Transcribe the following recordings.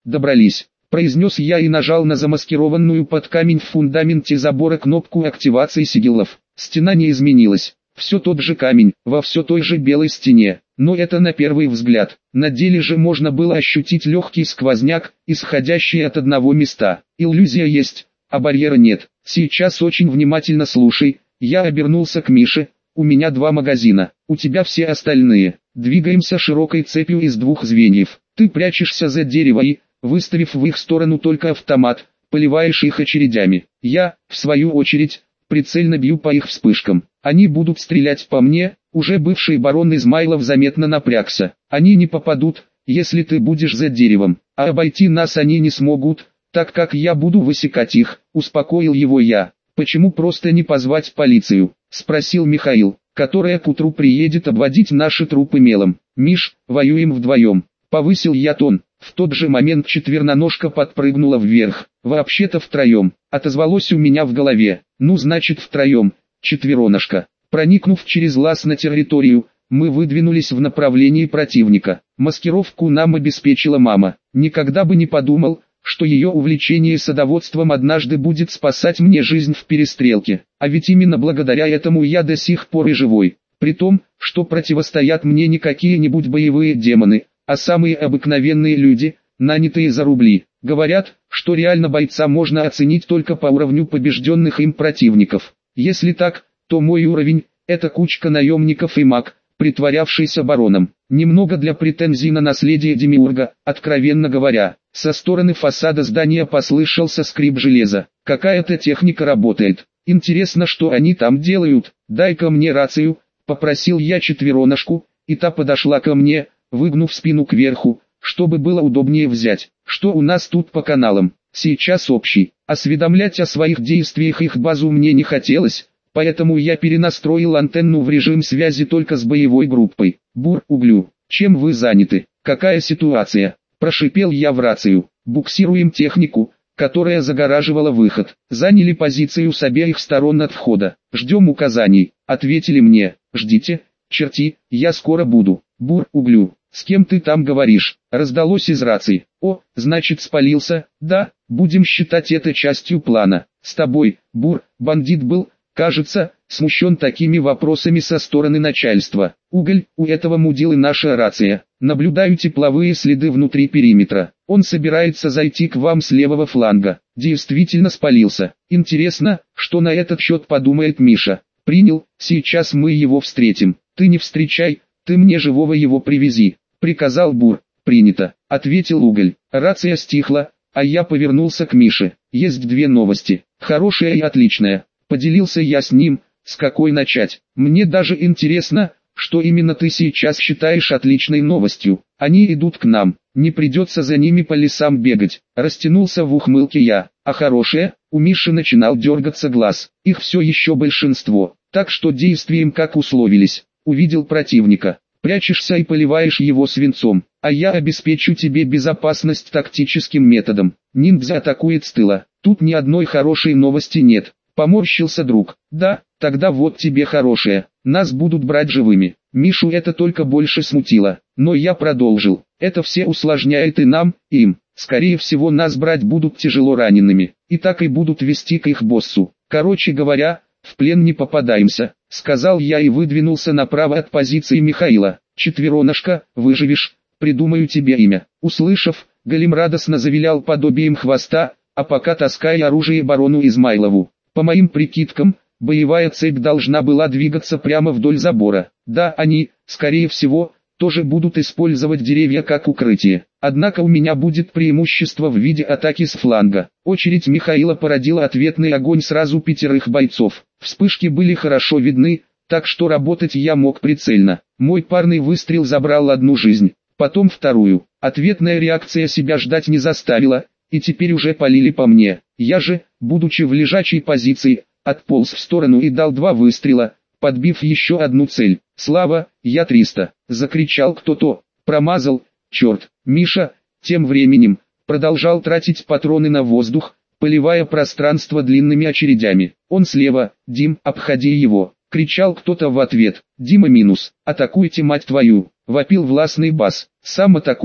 добрались, произнес я и нажал на замаскированную под камень в фундаменте забора кнопку активации сигилов. Стена не изменилась, все тот же камень, во все той же белой стене, но это на первый взгляд. На деле же можно было ощутить легкий сквозняк, исходящий от одного места. Иллюзия есть, а барьера нет. Сейчас очень внимательно слушай. Я обернулся к Мише. У меня 2 магазина, у тебя все остальные. Двигаемся широкой цепью из 2 звеньев. Ты прячешься за дерево и, выставив в их сторону только автомат, поливаешь их очередями. Я, в свою очередь, прицельно бью по их вспышкам. Они будут стрелять по мне. Уже бывший барон Измайлов заметно напрягся. Они не попадут, если ты будешь за деревом, а обойти нас они не смогут, так как я буду высекать их, успокоил его я. Почему просто не позвать полицию? Спросил Михаил, которая к утру приедет обводить наши трупы мелом. Миш, воюем вдвоем. Повысил я тон. В тот же момент четверноножка подпрыгнула вверх. Вообще-то втроем. Отозвалось у меня в голове. Ну значит втроем. Четвероножка. Проникнув через лаз на территорию, мы выдвинулись в направлении противника. Маскировку нам обеспечила мама. Никогда бы не подумал, что ее увлечение садоводством однажды будет спасать мне жизнь в перестрелке. А ведь именно благодаря этому я до сих пор и живой. При том, что противостоят мне не какие-нибудь боевые демоны, а самые обыкновенные люди, нанятые за рубли. Говорят, что реально бойца можно оценить только по уровню побежденных им противников. Если так, то мой уровень – это кучка наемников и маг, притворявшийся бароном. Немного для претензий на наследие Демиурга, откровенно говоря. Со стороны фасада здания послышался скрип железа. Какая-то техника работает. Интересно, что они там делают. Дай-ка мне рацию, попросил я четвероножку, и та подошла ко мне, выгнув спину кверху, чтобы было удобнее взять. Что у нас тут по каналам? Сейчас общий. Осведомлять о своих действиях их базу мне не хотелось, поэтому я перенастроил антенну в режим связи только с боевой группой. Бур, углю, чем вы заняты? Какая ситуация? Прошипел я в рацию. Буксируем технику, которая загораживала выход. Заняли позицию с обеих сторон от входа. Ждем указаний. Ответили мне. Ждите, черти, я скоро буду. Бур, углю. С кем ты там говоришь? Раздалось из рации. О, значит спалился. Да, будем считать это частью плана. С тобой, Бур, бандит был, кажется, смущен такими вопросами со стороны начальства. Уголь, у этого мудилы наша рация. Наблюдаю тепловые следы внутри периметра. Он собирается зайти к вам с левого фланга. Действительно спалился. Интересно, что на этот счет подумает Миша. Принял, сейчас мы его встретим. Ты не встречай, ты мне живого его привези. Приказал Бур. Принято, ответил Уголь. Рация стихла, а я повернулся к Мише. Есть 2 новости, хорошая и отличная. Поделился я с ним, с какой начать. Мне даже интересно, что именно ты сейчас считаешь отличной новостью. Они идут к нам, не придется за ними по лесам бегать. Растянулся в ухмылке я. А хорошее, у Миши начинал дергаться глаз. Их все еще большинство, так что действуем как условились. Увидел противника, прячешься и поливаешь его свинцом, а я обеспечу тебе безопасность тактическим методом. Ниндзя атакует с тыла. Тут ни одной хорошей новости нет. Поморщился друг. Да, тогда вот тебе хорошее. Нас будут брать живыми. Мишу это только больше смутило. Но я продолжил. Это все усложняет и нам, и им. Скорее всего нас брать будут тяжело ранеными. И так и будут вести к их боссу. Короче говоря, в плен не попадаемся, сказал я и выдвинулся направо от позиции Михаила. Четвероножка, выживешь, придумаю тебе имя. Услышав, Голем радостно завилял подобием хвоста, а пока таская оружие барону Измайлову. По моим прикидкам, боевая цепь должна была двигаться прямо вдоль забора. Да, они, скорее всего, тоже будут использовать деревья как укрытие. Однако у меня будет преимущество в виде атаки с фланга. Очередь Михаила породила ответный огонь сразу 5 бойцов. Вспышки были хорошо видны, так что работать я мог прицельно. Мой парный выстрел забрал 1 жизнь, потом 2. Ответная реакция себя ждать не заставила, и теперь уже полили по мне. Я же, будучи в лежачей позиции, отполз в сторону и дал 2 выстрела, подбив еще 1 цель. «Слава, я 300!» — закричал кто-то. Промазал, черт. Миша, тем временем, продолжал тратить патроны на воздух, поливая пространство длинными очередями. «Он слева, Дим, обходи его!» — кричал кто-то в ответ. «Дима минус, атакуйте мать твою!» — вопил властный бас. «Сам атакуй!»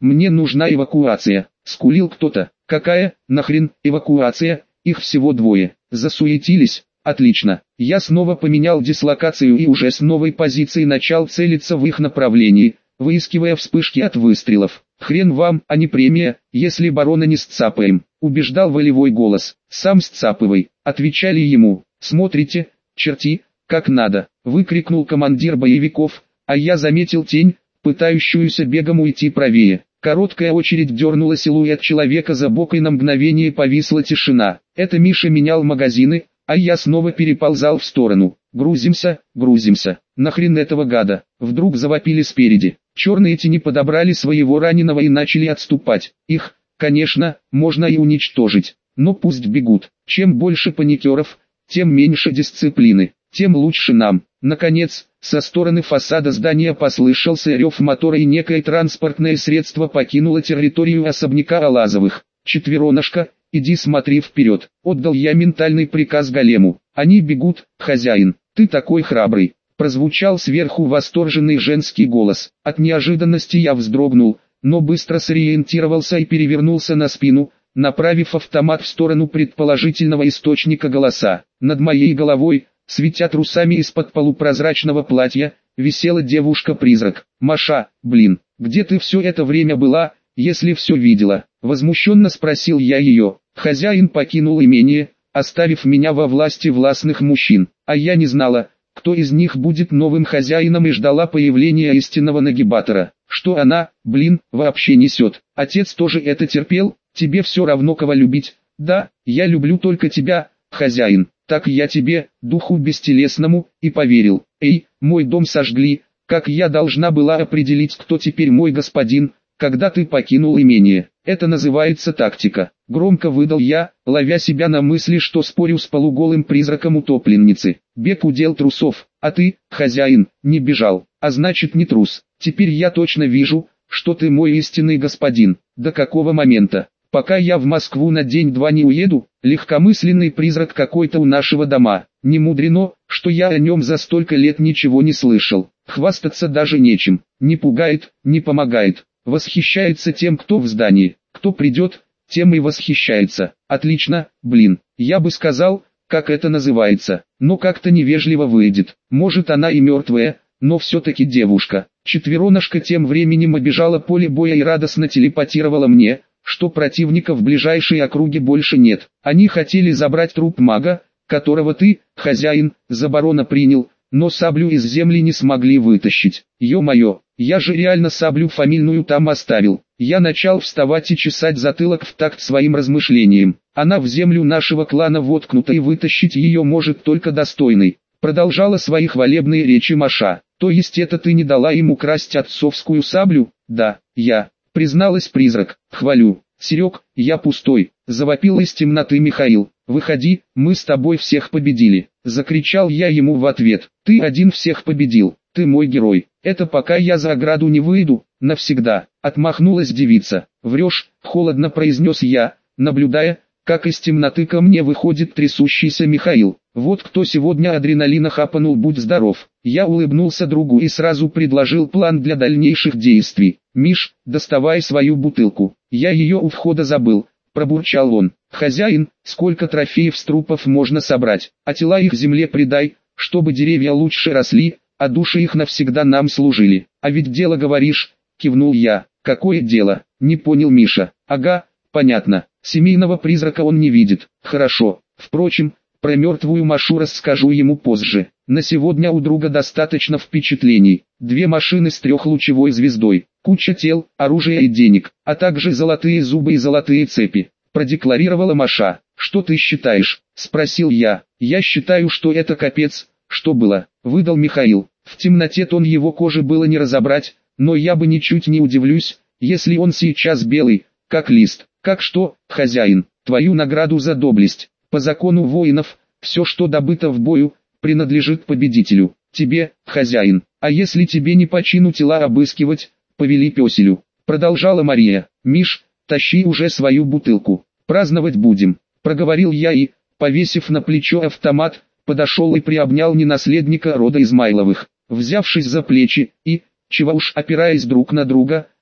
мне нужна эвакуация. Скулил кто-то. Какая, нахрен, эвакуация, их всего двое. Засуетились. Отлично. Я снова поменял дислокацию и уже с новой позиции начал целиться в их направлении, выискивая вспышки от выстрелов. «Хрен вам, а не премия, если барона не сцапаем», — убеждал волевой голос. «Сам сцапывай», — отвечали ему. «Смотрите, черти, как надо», — выкрикнул командир боевиков, а я заметил тень, пытающуюся бегом уйти правее. Короткая очередь дернула силуэт человека за бок, и на мгновение повисла тишина. Это Миша менял магазины, а я снова переползал в сторону. «Грузимся, грузимся, нахрен этого гада!» Вдруг завопили спереди. Черные тени подобрали своего раненого и начали отступать. Их, конечно, можно и уничтожить, но пусть бегут. Чем больше паникеров, тем меньше дисциплины, тем лучше нам. Наконец, со стороны фасада здания послышался рев мотора, и некое транспортное средство покинуло территорию особняка Алазовых. «Четвероножка, иди смотри вперед», — отдал я ментальный приказ голему. «Они бегут, хозяин, ты такой храбрый». Прозвучал сверху восторженный женский голос. От неожиданности я вздрогнул, но быстро сориентировался и перевернулся на спину, направив автомат в сторону предположительного источника голоса. Над моей головой, светя трусами из-под полупрозрачного платья, висела девушка-призрак. «Маша, блин, где ты все это время была, если все видела?» Возмущенно спросил я ее. «Хозяин покинул имение, оставив меня во власти властных мужчин, а я не знала, кто из них будет новым хозяином, и ждала появления истинного нагибатора. Что она, блин, вообще несет? Отец тоже это терпел? Тебе все равно кого любить?» «Да, я люблю только тебя, хозяин». «Так я тебе, духу бестелесному, и поверил». «Эй, мой дом сожгли, как я должна была определить, кто теперь мой господин, когда ты покинул имение? Это называется тактика». Громко выдал я, ловя себя на мысли, что спорю с полуголым призраком утопленницы. «Бег удел трусов, а ты, хозяин, не бежал, а значит не трус. Теперь я точно вижу, что ты мой истинный господин». «До какого момента? Пока я в Москву на день-два не уеду, легкомысленный призрак какой-то у нашего дома. Не мудрено, что я о нем за столько лет ничего не слышал. Хвастаться даже нечем. Не пугает, не помогает. Восхищается тем, кто в здании. Кто придет, тем и восхищается. Отлично, блин, я бы сказал, как это называется, но как-то невежливо выйдет. Может, она и мертвая, но все-таки девушка». Четвероножка тем временем обежала поле боя и радостно телепатировала мне, что противника в ближайшей округе больше нет. Они хотели забрать труп мага, которого ты, хозяин, за барона принял, но саблю из земли не смогли вытащить. Ё-моё, я же реально саблю фамильную там оставил. Я начал вставать и чесать затылок в такт своим размышлениям. Она в землю нашего клана воткнута, и вытащить ее может только достойный. Продолжала свои хвалебные речи Маша. «То есть это ты не дала им украсть отцовскую саблю?» «Да, я», призналась призрак. «Хвалю. Серег, я пустой», завопил из темноты Михаил. «Выходи, мы с тобой всех победили», закричал я ему в ответ. «Ты один всех победил, ты мой герой. Это пока я за ограду не выйду, навсегда», отмахнулась девица. «Врешь», холодно произнес я, наблюдая, как из темноты ко мне выходит трясущийся Михаил. Вот кто сегодня адреналина хапанул, будь здоров. Я улыбнулся другу и сразу предложил план для дальнейших действий. «Миш, доставай свою бутылку. Я ее у входа забыл», пробурчал он. «Хозяин, сколько трофеев с трупов можно собрать, а тела их земле предай, чтобы деревья лучше росли, а души их навсегда нам служили». «А ведь дело говоришь», кивнул я. «Какое дело?» Не понял Миша. «Ага, понятно. Семейного призрака он не видит». «Хорошо. Впрочем, про мертвую Машу расскажу ему позже. На сегодня у друга достаточно впечатлений. 2 машины с 3-лучевой звездой, куча тел, оружия и денег, а также золотые зубы и золотые цепи», продекларировала Маша. «Что ты считаешь?» спросил я. «Я считаю, что это капец, что было», выдал Михаил. В темноте тон его кожи было не разобрать, но я бы ничуть не удивлюсь, если он сейчас белый, как лист. «Как что, хозяин, твою награду за доблесть. По закону воинов, все, что добыто в бою, принадлежит победителю. Тебе, хозяин, а если тебе не по чину тела обыскивать, повели пёселю», продолжала Мария. «Миш, тащи уже свою бутылку, праздновать будем», проговорил я и, повесив на плечо автомат, подошел и приобнял ненаследника рода Измайловых. Взявшись за плечи и, чего уж опираясь друг на друга,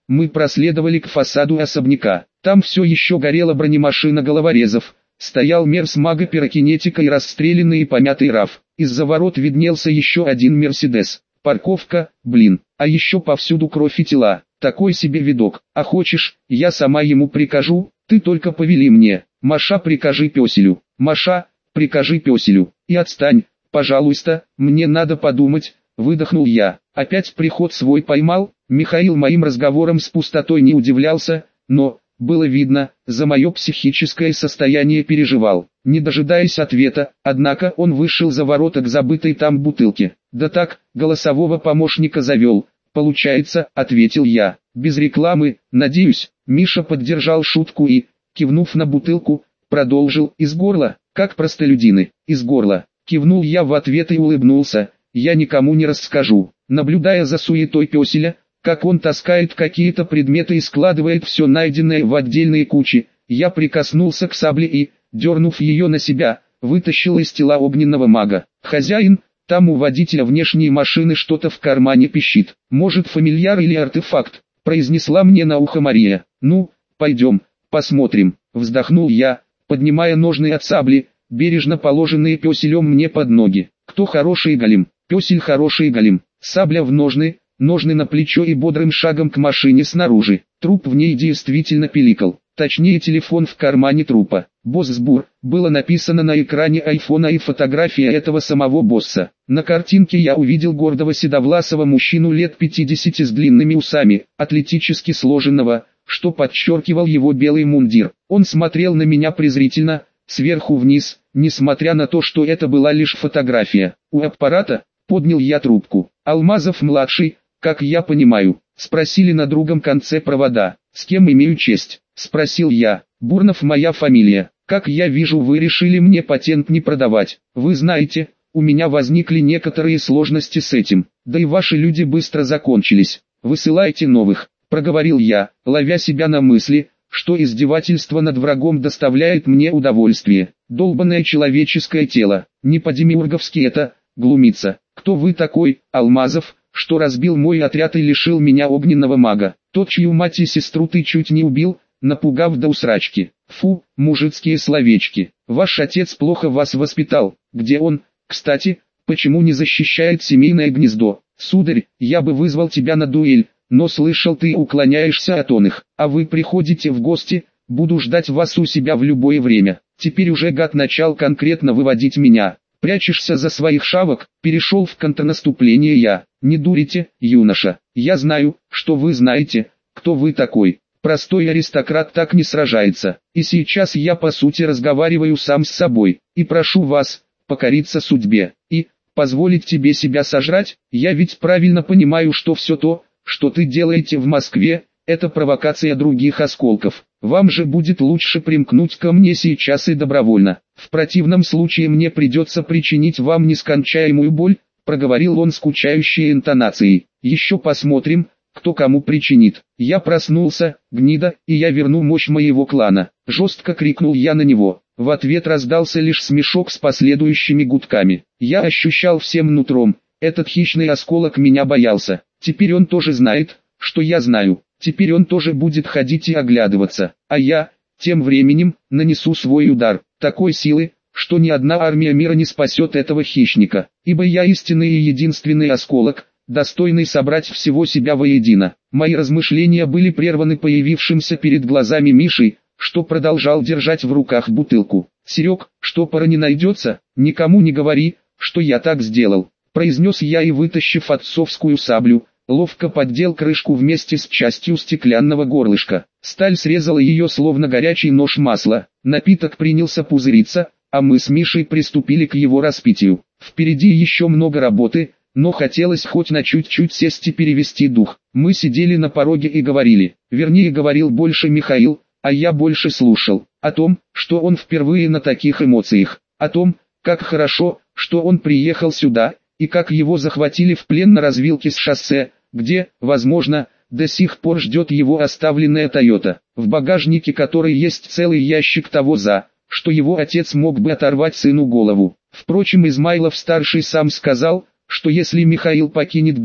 мы проследовали к фасаду особняка. Там все еще горела бронемашина головорезов. Стоял мерс мага-пирокинетика и расстрелянный и помятый РАФ. Из-за ворот виднелся еще один Мерседес. Парковка, блин, а еще повсюду кровь и тела. Такой себе видок. А хочешь, я сама ему прикажу? Ты только повели мне. Маша, прикажи пёселю. Маша, прикажи пёселю. И отстань, пожалуйста, мне надо подумать. Выдохнул я. Опять приход свой поймал. Михаил моим разговором с пустотой не удивлялся, но, было видно, за мое психическое состояние переживал. Не дожидаясь ответа, однако он вышел за ворота к забытой там бутылке. Да так, голосового помощника завел. Получается, ответил я. Без рекламы, надеюсь. Миша поддержал шутку и, кивнув на бутылку, продолжил: из горла, как простолюдины, из горла. Кивнул я в ответ и улыбнулся. Я никому не расскажу. Наблюдая за суетой пёселя, как он таскает какие-то предметы и складывает все найденное в отдельные кучи, я прикоснулся к сабле и, дернув ее на себя, вытащил из тела огненного мага. Хозяин, там у водителя внешней машины что-то в кармане пищит. Может, фамильяр или артефакт, произнесла мне на ухо Мария. Ну, пойдем, посмотрим. Вздохнул я, поднимая ножны от сабли, бережно положенные пёселем мне под ноги. Кто хороший голем? Пёсель хороший голем. Сабля в ножны, ножны на плечо и бодрым шагом к машине снаружи. Труп в ней действительно пиликал. Точнее, телефон в кармане трупа. «Босс-сбур» было написано на экране айфона и фотография этого самого босса. На картинке я увидел гордого седовласого мужчину лет 50 с длинными усами, атлетически сложенного, что подчеркивал его белый мундир. Он смотрел на меня презрительно, сверху вниз, несмотря на то, что это была лишь фотография. У аппарата поднял я трубку. «Алмазов-младший, как я понимаю?» — спросили на другом конце провода. «С кем имею честь?» — спросил я. «Бурнов моя фамилия. Как я вижу, вы решили мне патент не продавать. Вы знаете, у меня возникли некоторые сложности с этим. Да и ваши люди быстро закончились. Высылайте новых», — проговорил я, ловя себя на мысли, что издевательство над врагом доставляет мне удовольствие. Долбанное человеческое тело. Не по-демиурговски это, глумиться. «Кто вы такой, Алмазов, что разбил мой отряд и лишил меня огненного мага? Тот, чью мать и сестру ты чуть не убил, напугав до усрачки. Фу, мужицкие словечки. Ваш отец плохо вас воспитал. Где он, кстати, почему не защищает семейное гнездо? Сударь, я бы вызвал тебя на дуэль, но слышал, ты уклоняешься от оных, а вы приходите в гости, буду ждать вас у себя в любое время». Теперь уже гад начал конкретно выводить меня. «Прячешься за своих шавок?» — перешел в контрнаступление я. «Не дурите, юноша, я знаю, что вы знаете, кто вы такой. Простой аристократ так не сражается, и сейчас я по сути разговариваю сам с собой, и прошу вас, покориться судьбе, и, позволить тебе себя сожрать. Я ведь правильно понимаю, что все то, что ты делаете в Москве, это провокация других осколков. Вам же будет лучше примкнуть ко мне сейчас и добровольно. В противном случае мне придется причинить вам нескончаемую боль», — проговорил он скучающей интонацией. «Еще посмотрим, кто кому причинит». Я проснулся, гнида, и я верну мощь моего клана. Жестко крикнул я на него. В ответ раздался лишь смешок с последующими гудками. Я ощущал всем нутром, этот хищный осколок меня боялся. Теперь он тоже знает, что я знаю. Теперь он тоже будет ходить и оглядываться. А я, тем временем, нанесу свой удар, такой силы, что ни одна армия мира не спасет этого хищника. Ибо я истинный и единственный осколок, достойный собрать всего себя воедино. Мои размышления были прерваны появившимся перед глазами Мишей, что продолжал держать в руках бутылку. «Серег, штопора не найдется? Никому не говори, что я так сделал», — произнес я и, вытащив отцовскую саблю, ловко поддел крышку вместе с частью стеклянного горлышка. Сталь срезала ее словно горячий нож масла. Напиток принялся пузыриться, а мы с Мишей приступили к его распитию. Впереди еще много работы, но хотелось хоть на чуть-чуть сесть и перевести дух. Мы сидели на пороге и говорили, вернее говорил больше Михаил, а я больше слушал, о том, что он впервые на таких эмоциях, о том, как хорошо, что он приехал сюда, и как его захватили в плен на развилке с шоссе, где, возможно, до сих пор ждет его оставленная Тойота, в багажнике которой есть целый ящик того, за что его отец мог бы оторвать сыну голову. Впрочем, Измайлов-старший сам сказал, что если Михаил покинет дом,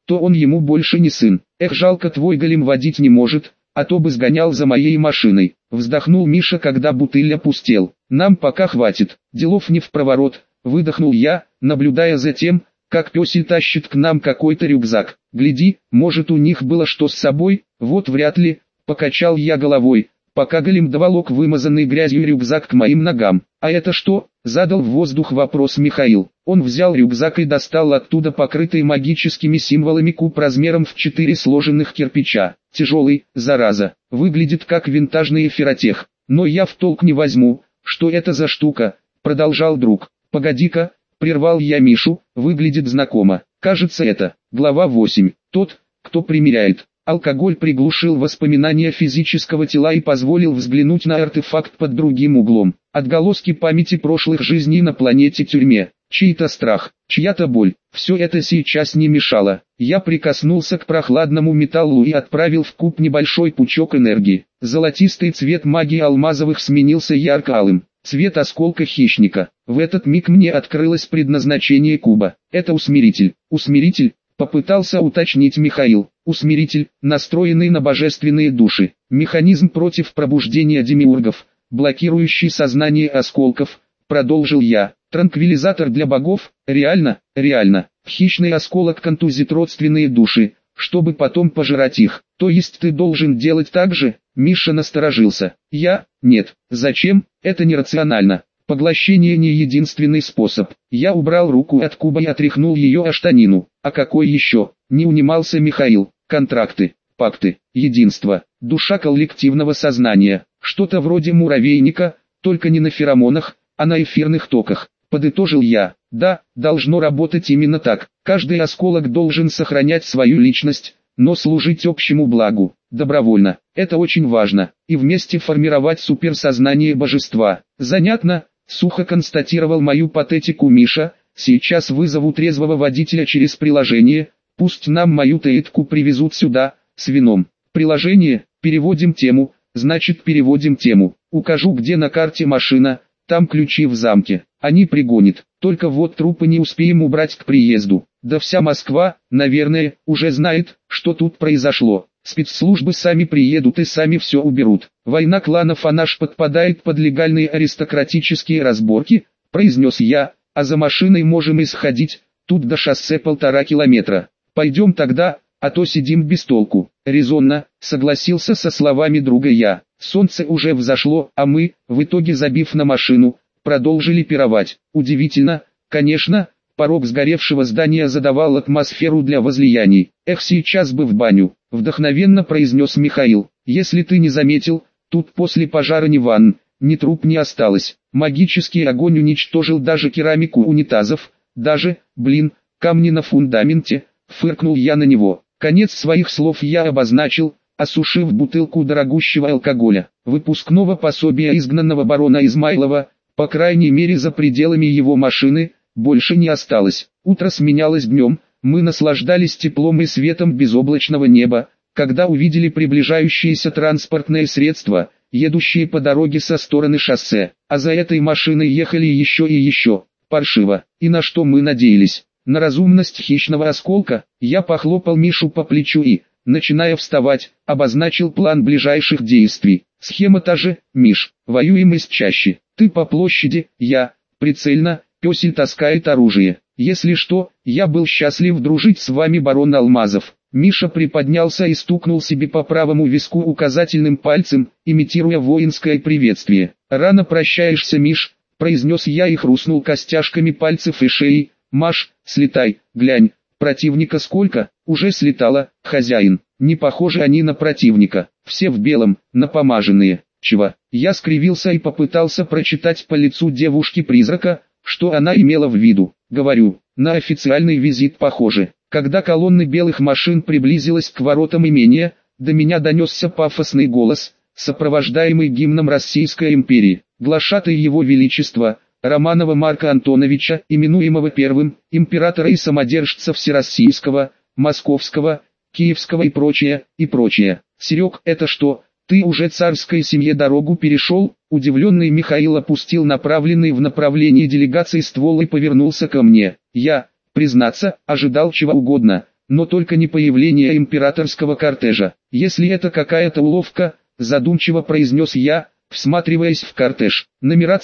то он ему больше не сын. Эх, жалко, твой голем водить не может, а то бы сгонял за моей машиной. Вздохнул Миша, когда бутыль опустел. Нам пока хватит, делов не впроворот, выдохнул я, наблюдая за тем, как пёсель тащит к нам какой-то рюкзак. Гляди, может, у них было что с собой? Вот вряд ли, покачал я головой, пока голем доволок вымазанный грязью рюкзак к моим ногам. А это что? Задал в воздух вопрос Михаил. Он взял рюкзак и достал оттуда покрытый магическими символами куб размером в 4 сложенных кирпича. Тяжелый, зараза, выглядит как винтажный эфиротех. Но я в толк не возьму, что это за штука, продолжал друг. Погоди-ка, прервал я Мишу, выглядит знакомо. Кажется, это глава 8. Тот, кто примеряет. Алкоголь приглушил воспоминания физического тела и позволил взглянуть на артефакт под другим углом. Отголоски памяти прошлых жизней на планете-тюрьме. Чей-то страх, чья-то боль. Все это сейчас не мешало. Я прикоснулся к прохладному металлу и отправил в куб небольшой пучок энергии. Золотистый цвет магии алмазовых сменился ярко-алым. Цвет осколка хищника. В этот миг мне открылось предназначение куба. Это усмиритель. Усмиритель? Попытался уточнить Михаил. Усмиритель, настроенный на божественные души. Механизм против пробуждения демиургов, блокирующий сознание осколков, продолжил я. Транквилизатор для богов? Реально, реально. Хищный осколок контузит родственные души, чтобы потом пожирать их. То есть ты должен делать так же? Миша насторожился. Я? Нет. Зачем? Это нерационально. Поглощение не единственный способ. Я убрал руку от куба и отряхнул ее о штанину. А какой еще? Не унимался Михаил. Контракты, пакты, единство, душа коллективного сознания. Что-то вроде муравейника, только не на феромонах, а на эфирных токах. Подытожил я. Да, должно работать именно так. Каждый осколок должен сохранять свою личность, но служить общему благу, добровольно. Это очень важно. И вместе формировать суперсознание божества. Занятно, сухо констатировал мою патетику Миша. Сейчас вызову трезвого водителя через приложение. Пусть нам мою тейтку привезут сюда, с вином. Приложение, переводим тему, значит переводим тему. Укажу, где на карте машина, там ключи в замке. Они пригонят. Только вот трупы не успеем убрать к приезду. Да вся Москва, наверное, уже знает, что тут произошло. Спецслужбы сами приедут и сами все уберут. Война кланов, а наш подпадает под легальные аристократические разборки, произнес я, а за машиной можем и сходить, тут до шоссе 1,5 километра. Пойдем тогда, а то сидим без толку. Резонно, согласился со словами друга я. Солнце уже взошло, а мы, в итоге забив на машину, продолжили пировать. Удивительно, конечно, порог сгоревшего здания задавал атмосферу для возлияний. Эх, сейчас бы в баню, вдохновенно произнес Михаил. Если ты не заметил, тут после пожара ни ванн, ни труб не осталось. Магический огонь уничтожил даже керамику унитазов, даже, камни на фундаменте. Фыркнул я на него. Конец своих слов я обозначил, осушив бутылку дорогущего алкоголя. Выпускного пособия изгнанного барона Измайлова, по крайней мере за пределами его машины, больше не осталось. Утро сменялось днем, мы наслаждались теплом и светом безоблачного неба, когда увидели приближающиеся транспортные средства, едущие по дороге со стороны шоссе. А за этой машиной ехали еще и еще. Паршиво. И на что мы надеялись? На разумность хищного осколка. Я похлопал Мишу по плечу и, начиная вставать, обозначил план ближайших действий. Схема та же, Миш, воюем из чаще. Ты по площади, я, прицельно, пёсель таскает оружие. Если что, я был счастлив дружить с вами, барон Алмазов. Миша приподнялся и стукнул себе по правому виску указательным пальцем, имитируя воинское приветствие. «Рано прощаешься, Миш», произнес я и хрустнул костяшками пальцев и шеи. «Маш, слетай, глянь, противника сколько?» «Уже слетало, хозяин». Не похожи они на противника, все в белом, напомаженные. Чего? Я скривился и попытался прочитать по лицу девушки-призрака, что она имела в виду. Говорю, на официальный визит похоже. Когда колонна белых машин приблизилась к воротам имения, до меня донесся пафосный голос, сопровождаемый гимном Российской империи. Глашатай его величества, Романова Марка Антоновича, именуемого первым, императора и самодержца Всероссийского, Московского, Киевского и прочее, и прочее. «Серег, это что, ты уже царской семье дорогу перешел?» Удивленный Михаил опустил направленный в направлении делегации ствол и повернулся ко мне. Я, признаться, ожидал чего угодно, но только не появление императорского кортежа. Если это какая-то уловка, задумчиво произнес я, всматриваясь в кортеж. Номера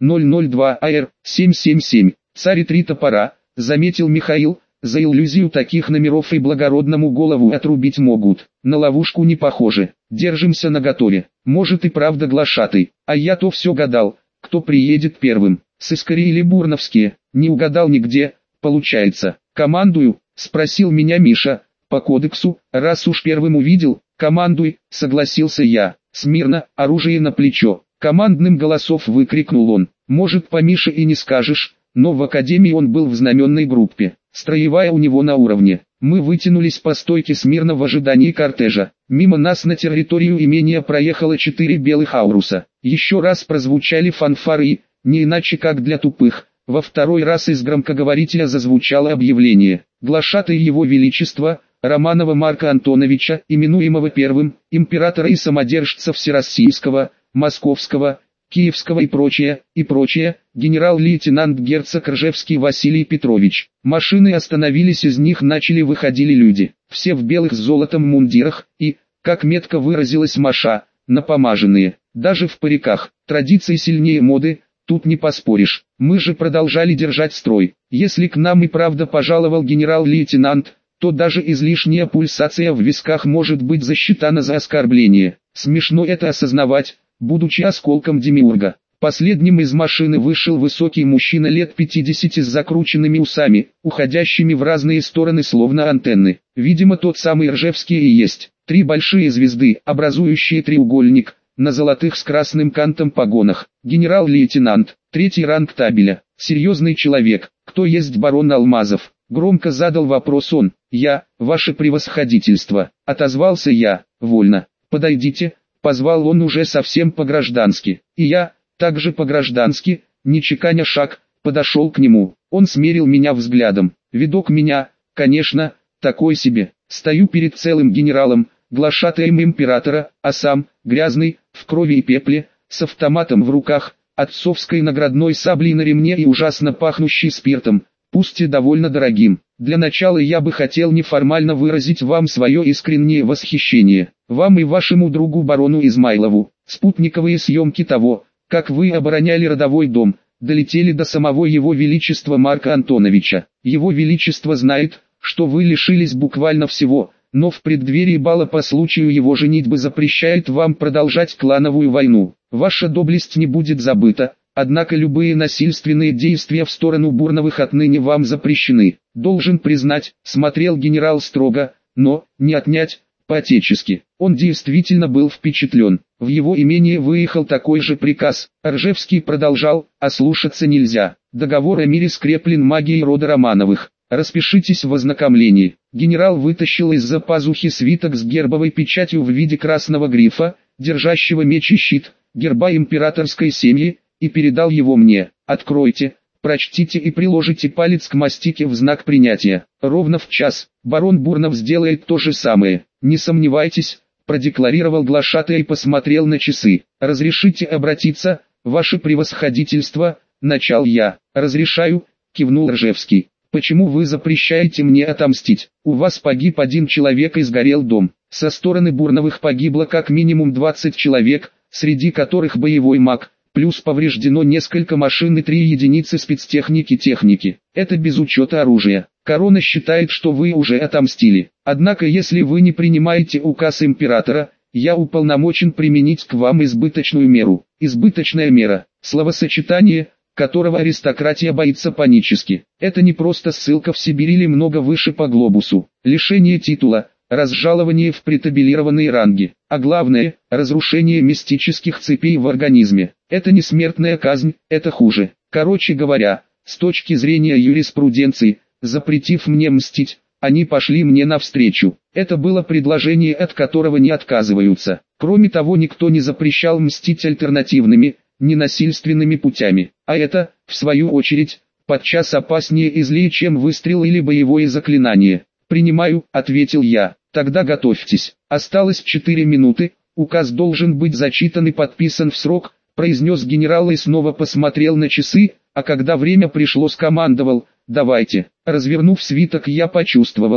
С-002-АР-777. Царь и 3 топора, заметил Михаил, за иллюзию таких номеров и благородному голову отрубить могут. На ловушку не похоже. Держимся наготове. Может и правда глашатый. А я то все гадал, кто приедет первым. Сыскари или бурновские. Не угадал нигде, получается. Командую, спросил меня Миша. По кодексу, раз уж первым увидел, командуй, согласился я. Смирно, оружие на плечо. Командным голосов выкрикнул он. Может, по Мише и не скажешь, но в академии он был в знаменной группе. Строевая у него на уровне. Мы вытянулись по стойке смирно в ожидании кортежа. Мимо нас на территорию имения проехало 4 белых ауруса. Еще раз прозвучали фанфары и, не иначе как для тупых, во второй раз из громкоговорителя зазвучало объявление. Глашатай его величества, Романова Марка Антоновича, именуемого первым, императора и самодержца Всероссийского, Московского, Киевского и прочее, генерал-лейтенант герцог Ржевский Василий Петрович. Машины остановились, из них выходили люди, все в белых с золотом мундирах и, как метко выразилась Маша, напомаженные, даже в париках. Традиции сильнее моды, тут не поспоришь. Мы же продолжали держать строй. Если к нам и правда пожаловал генерал-лейтенант, то даже излишняя пульсация в висках может быть засчитана за оскорбление. Смешно это осознавать, будучи осколком демиурга. Последним из машины вышел высокий мужчина лет 50 с закрученными усами, уходящими в разные стороны словно антенны. Видимо, тот самый Ржевский и есть. 3 большие звезды, образующие треугольник, на золотых с красным кантом погонах. Генерал-лейтенант, 3-й ранг табеля. Серьезный человек. Кто есть барон Алмазов? Громко задал вопрос он. Я, ваше превосходительство. Отозвался я. Вольно. Подойдите. Позвал он уже совсем по-граждански. И я, также по-граждански, не чеканя шаг, подошел к нему. Он смерил меня взглядом. Видок меня, конечно, такой себе. Стою перед целым генералом, глашатаем императора, а сам, грязный, в крови и пепле, с автоматом в руках, отцовской наградной саблей на ремне и ужасно пахнущий спиртом, пусть и довольно дорогим. Для начала я бы хотел неформально выразить вам свое искреннее восхищение. Вам и вашему другу барону Измайлову. Спутниковые съемки того, как вы обороняли родовой дом, долетели до самого его величества Марка Антоновича. Его величество знает, что вы лишились буквально всего, но в преддверии бала по случаю его женитьбы запрещает вам продолжать клановую войну. Ваша доблесть не будет забыта, однако любые насильственные действия в сторону Бурновых отныне вам запрещены. Должен признать, смотрел генерал строго, но, не отнять, по-отечески. Он действительно был впечатлен. В его имение выехал такой же приказ. Ржевский продолжал, а слушаться нельзя. Договор о мире скреплен магией рода Романовых. Распишитесь в ознакомлении. Генерал вытащил из-за пазухи свиток с гербовой печатью в виде красного грифа, держащего меч и щит, герба императорской семьи, и передал его мне. Откройте, прочтите и приложите палец к мастике в знак принятия. Ровно в час барон Бурнов сделает то же самое. Не сомневайтесь, продекларировал глашатай и посмотрел на часы. Разрешите обратиться, ваше превосходительство, начал я. Разрешаю, кивнул Ржевский. Почему вы запрещаете мне отомстить? У вас погиб 1 человек и сгорел дом. Со стороны Бурновых погибло как минимум 20 человек, среди которых боевой маг, плюс повреждено несколько машин и 3 единицы спецтехники. Это без учета оружия. Корона считает, что вы уже отомстили. Однако если вы не принимаете указ императора, я уполномочен применить к вам избыточную меру. Избыточная мера – словосочетание, которого аристократия боится панически. Это не просто ссылка в Сибирь или много выше по глобусу, лишение титула, разжалование в претабелированные ранги, а главное, разрушение мистических цепей в организме. Это не смертная казнь, это хуже. Короче говоря, с точки зрения юриспруденции, запретив мне мстить, они пошли мне навстречу. Это было предложение, от которого не отказываются. Кроме того, никто не запрещал мстить альтернативными, ненасильственными путями. А это, в свою очередь, подчас опаснее и злее, чем выстрел или боевое заклинание. «Принимаю», — ответил я. «Тогда готовьтесь. Осталось 4 минуты, указ должен быть зачитан и подписан в срок», — произнес генерал и снова посмотрел на часы, а когда время пришло, скомандовал: «Давайте». Развернув свиток, я почувствовал,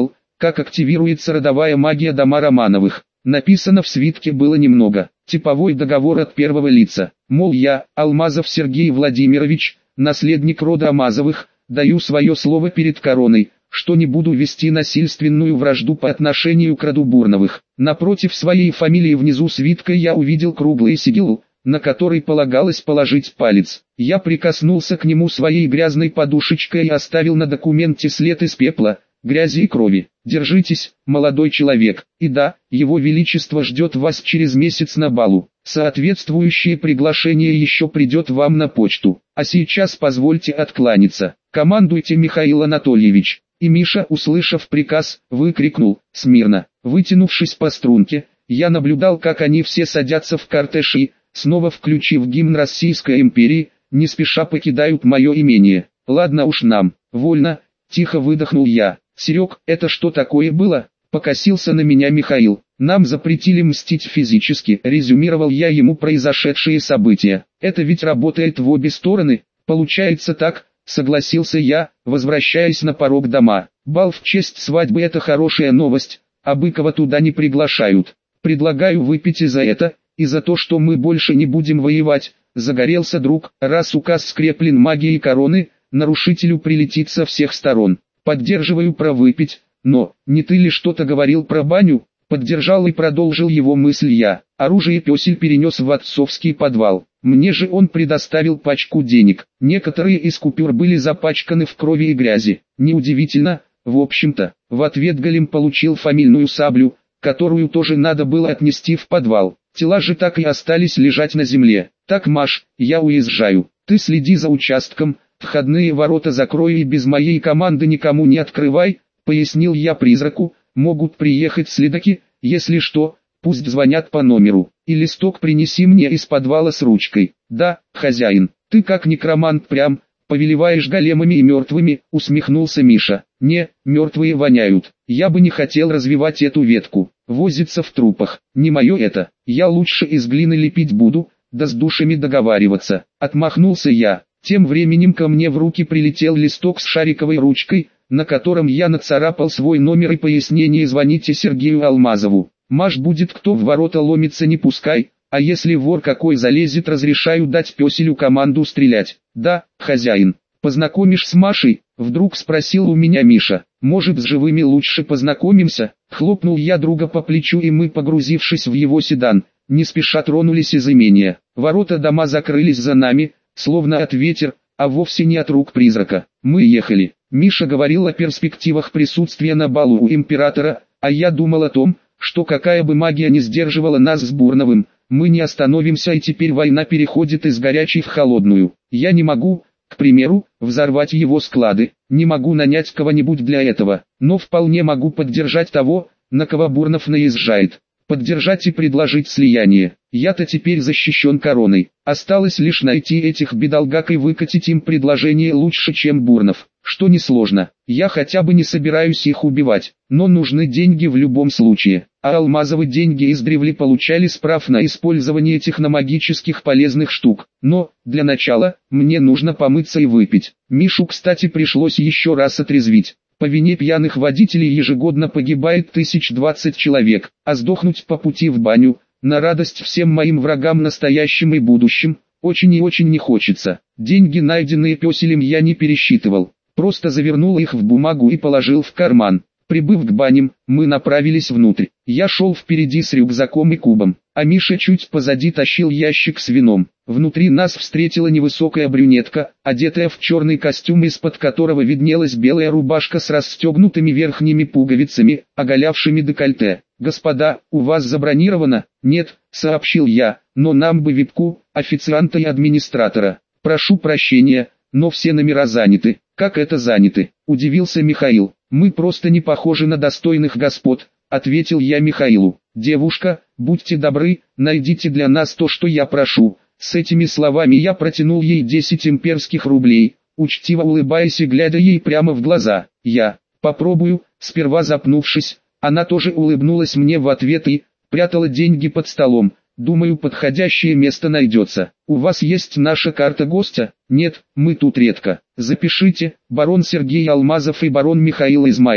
как активируется родовая магия дома Романовых. Написано в свитке было немного. Типовой договор от первого лица. Мол, я, Алмазов Сергей Владимирович, наследник рода Алмазовых, даю свое слово перед короной, что не буду вести насильственную вражду по отношению к роду Бурновых. Напротив своей фамилии внизу свитка я увидел круглый сигил, на который полагалось положить палец. Я прикоснулся к нему своей грязной подушечкой и оставил на документе след из пепла, грязи и крови. Держитесь, молодой человек, и да, его величество ждет вас через месяц на балу. Соответствующее приглашение еще придет вам на почту. А сейчас позвольте откланяться. Командуйте, Михаил Анатольевич. И Миша, услышав приказ, выкрикнул: «Смирно!». Вытянувшись по струнке, я наблюдал, как они все садятся в кортеж и, снова включив гимн Российской империи, не спеша покидают мое имение. «Ладно уж нам, вольно», — тихо выдохнул я. «Серег, это что такое было?» — покосился на меня Михаил. «Нам запретили мстить физически», — резюмировал я ему произошедшие события. «Это ведь работает в обе стороны, получается так», — согласился я, возвращаясь на порог дома. «Бал в честь свадьбы — это хорошая новость, а Быкова туда не приглашают. Предлагаю выпить и за это, и за то, что мы больше не будем воевать», — загорелся друг. «Раз указ скреплен магией короны, нарушителю прилетит со всех сторон. Поддерживаю про выпить, но, не ты ли что-то говорил про баню?» Поддержал и продолжил его мысль я. Оружие пёсель перенес в отцовский подвал. Мне же он предоставил пачку денег. Некоторые из купюр были запачканы в крови и грязи. Неудивительно, в общем-то. В ответ голем получил фамильную саблю, которую тоже надо было отнести в подвал. Тела же так и остались лежать на земле. «Так, Маш, я уезжаю. Ты следи за участком, входные ворота закрой и без моей команды никому не открывай», — пояснил я призраку. «Могут приехать следаки, если что, пусть звонят по номеру. И листок принеси мне из подвала с ручкой». «Да, хозяин, ты как некромант прям, повелеваешь големами и мертвыми», — усмехнулся Миша. «Не, мертвые воняют. Я бы не хотел развивать эту ветку. Возиться в трупах, не мое это. Я лучше из глины лепить буду, да с душами договариваться». Отмахнулся я. Тем временем ко мне в руки прилетел листок с шариковой ручкой, на котором я нацарапал свой номер и пояснение: «Звоните Сергею Алмазову. Маш, будет кто в ворота ломиться, не пускай, а если вор какой залезет, разрешаю дать пёселю команду стрелять». «Да, хозяин». «Познакомишь с Машей?» — вдруг спросил у меня Миша. «Может, с живыми лучше познакомимся?» Хлопнул я друга по плечу, и мы, погрузившись в его седан, не спеша тронулись из имения. Ворота дома закрылись за нами, словно от ветер, а вовсе не от рук призрака. Мы ехали. Миша говорил о перспективах присутствия на балу у императора, а я думал о том, что какая бы магия ни сдерживала нас с Бурновым, мы не остановимся, и теперь война переходит из горячей в холодную. Я не могу, к примеру, взорвать его склады, не могу нанять кого-нибудь для этого, но вполне могу поддержать того, на кого Бурнов наезжает. Поддержать и предложить слияние. Я-то теперь защищен короной. Осталось лишь найти этих бедолгак и выкатить им предложение лучше, чем Бурнов, что несложно. Я хотя бы не собираюсь их убивать, но нужны деньги в любом случае. А Алмазовы деньги издревле получали с прав на использование техномагических полезных штук. Но, для начала, мне нужно помыться и выпить. Мишу, кстати, пришлось еще раз отрезвить. По вине пьяных водителей ежегодно погибает 1020 человек, а сдохнуть по пути в баню, на радость всем моим врагам настоящим и будущим, очень и очень не хочется. Деньги, найденные пёселем, я не пересчитывал, просто завернул их в бумагу и положил в карман. Прибыв к баням, мы направились внутрь. Я шел впереди с рюкзаком и кубом, а Миша чуть позади тащил ящик с вином. Внутри нас встретила невысокая брюнетка, одетая в черный костюм, из-под которого виднелась белая рубашка с расстегнутыми верхними пуговицами, оголявшими декольте. «Господа, у вас забронировано?» «Нет», — сообщил я, — «но нам бы випку, официанта и администратора». «Прошу прощения, но все номера заняты». «Как это заняты?» — удивился Михаил. «Мы просто не похожи на достойных господ», — ответил я Михаилу. «Девушка, будьте добры, найдите для нас то, что я прошу». С этими словами я протянул ей 10 имперских рублей, учтиво улыбаясь и глядя ей прямо в глаза. «Я попробую», сперва запнувшись, она тоже улыбнулась мне в ответ и прятала деньги под столом. «Думаю, подходящее место найдется. У вас есть наша карта гостя?» «Нет, мы тут редко». «Запишите, барон Сергей Алмазов и барон Михаил Измайлов».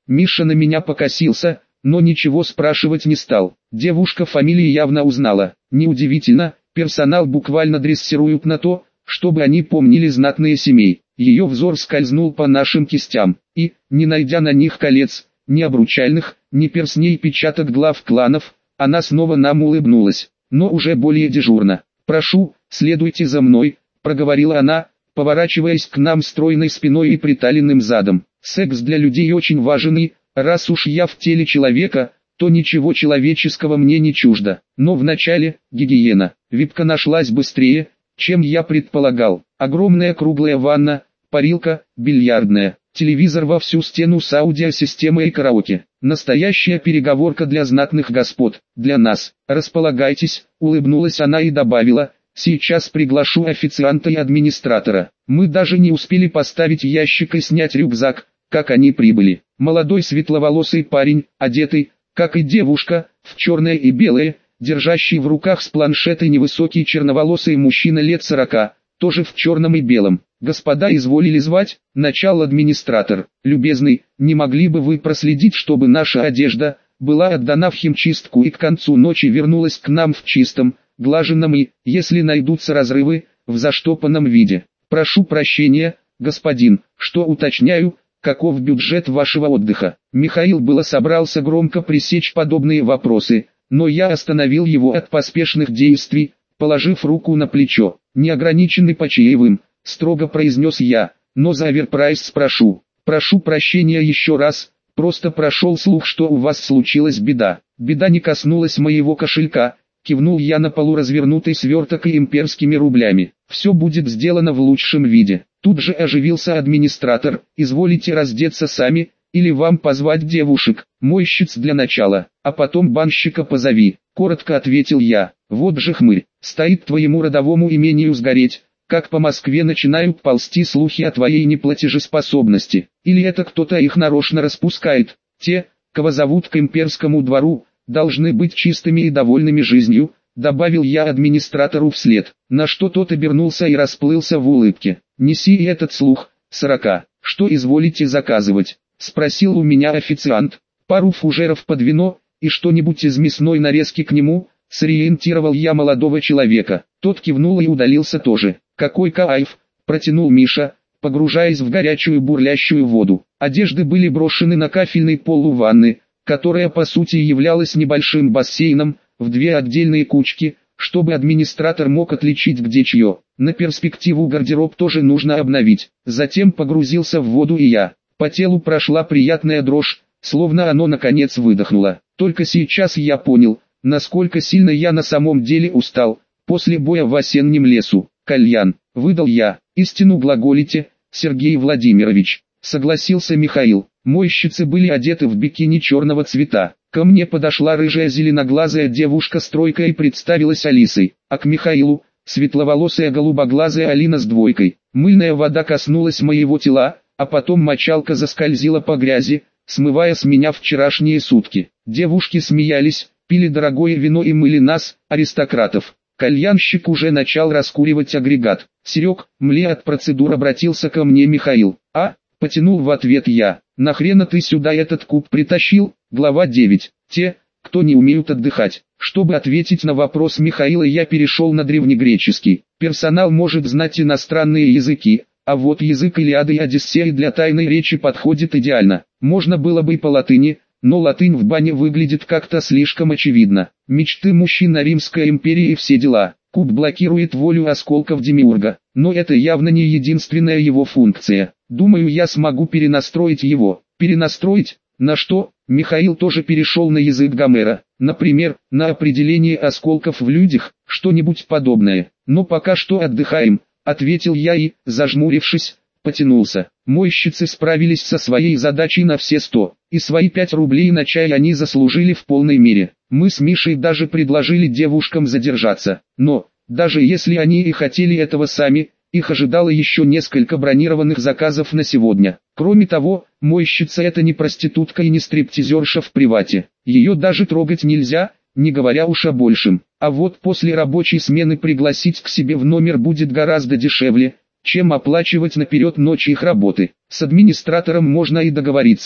Миша на меня покосился, но ничего спрашивать не стал. Девушка фамилии явно узнала. Неудивительно, персонал буквально дрессируют на то, чтобы они помнили знатные семей. Ее взор скользнул по нашим кистям, и, не найдя на них колец, ни обручальных, ни перстней печаток глав кланов, она снова нам улыбнулась, но уже более дежурно. «Прошу, следуйте за мной», — проговорила она, поворачиваясь к нам стройной спиной и приталенным задом. «Секс для людей очень важен и, раз уж я в теле человека, то ничего человеческого мне не чуждо. Но вначале, гигиена. Випка нашлась быстрее, чем я предполагал. Огромная круглая ванна, парилка, бильярдная, телевизор во всю стену с аудиосистемой и караоке. Настоящая переговорка для знатных господ, для нас. Располагайтесь, улыбнулась она и добавила, сейчас приглашу официанта и администратора. Мы даже не успели поставить ящик и снять рюкзак, как они прибыли. Молодой светловолосый парень, одетый, как и девушка, в черное и белое, держащий в руках с планшетой невысокий черноволосый мужчина лет 40, тоже в черном и белом. «Господа, изволили звать?» «Начал администратор. Любезный, не могли бы вы проследить, чтобы наша одежда была отдана в химчистку и к концу ночи вернулась к нам в чистом, глаженном и, если найдутся разрывы, в заштопанном виде? Прошу прощения, господин, что уточняю, каков бюджет вашего отдыха?» Михаил было собрался громко пресечь подобные вопросы, но я остановил его от поспешных действий, положив руку на плечо. «Не ограничены по чаевым», — строго произнес я, — «но за оверпрайс спрошу». «Прошу прощения еще раз, просто прошел слух, что у вас случилась беда». «Беда не коснулась моего кошелька», — кивнул я на полуразвернутый сверток и имперскими рублями. «Все будет сделано в лучшем виде». Тут же оживился администратор. «Изволите раздеться сами, или вам позвать девушек, мойщиц для начала, а потом банщика позови», — коротко ответил я. «Вот же хмырь, стоит твоему родовому имению сгореть, как по Москве начинают ползти слухи о твоей неплатежеспособности. Или это кто-то их нарочно распускает? Те, кого зовут к имперскому двору, должны быть чистыми и довольными жизнью», — добавил я администратору вслед, на что тот обернулся и расплылся в улыбке. «Неси и этот слух, 40. Что изволите заказывать?» — спросил у меня официант. «Пару фужеров под вино, и что-нибудь из мясной нарезки к нему», — сориентировал я молодого человека. Тот кивнул и удалился тоже. «Какой кайф!» — протянул Миша, погружаясь в горячую бурлящую воду. Одежды были брошены на кафельный пол у ванны, которая по сути являлась небольшим бассейном, в две отдельные кучки, чтобы администратор мог отличить где чье. На перспективу гардероб тоже нужно обновить. Затем погрузился в воду и я. По телу прошла приятная дрожь, словно оно наконец выдохнуло. Только сейчас я понял, насколько сильно я на самом деле устал, после боя в осеннем лесу. «Кальян», — выдал я. «Истину глаголите, Сергей Владимирович», — согласился Михаил. Мойщицы были одеты в бикини черного цвета. Ко мне подошла рыжая зеленоглазая девушка-стройка и представилась Алисой, а к Михаилу — светловолосая голубоглазая Алина с двойкой. Мыльная вода коснулась моего тела, а потом мочалка заскользила по грязи, смывая с меня вчерашние сутки. Девушки смеялись, пили дорогое вино и мыли нас, аристократов. Кальянщик уже начал раскуривать агрегат. «Серег, мле от процедур», обратился ко мне Михаил. «А?» — потянул в ответ я. «Нахрена ты сюда этот куб притащил?» Глава 9. Те, кто не умеют отдыхать. Чтобы ответить на вопрос Михаила, я перешел на древнегреческий. Персонал может знать иностранные языки, а вот язык Илиады и Одиссеи для тайной речи подходит идеально. Можно было бы и по латыни, но латынь в бане выглядит как-то слишком очевидно. Мечты мужчин о Римской империи и все дела. Куб блокирует волю осколков Демиурга, но это явно не единственная его функция. Думаю, я смогу перенастроить его. Перенастроить? На что? Михаил тоже перешел на язык Гомера. Например, на определение осколков в людях, что-нибудь подобное. Но пока что отдыхаем, ответил я и, зажмурившись, потянулся. Мойщицы справились со своей задачей на все 100, и свои 5 рублей на чай они заслужили в полной мере. Мы с Мишей даже предложили девушкам задержаться, но, даже если они и хотели этого сами, их ожидало еще несколько бронированных заказов на сегодня. Кроме того, мойщица это не проститутка и не стриптизерша в привате. Ее даже трогать нельзя, не говоря уж о большем. А вот после рабочей смены пригласить к себе в номер будет гораздо дешевле, чем оплачивать наперед ночь их работы. С администратором можно и договориться.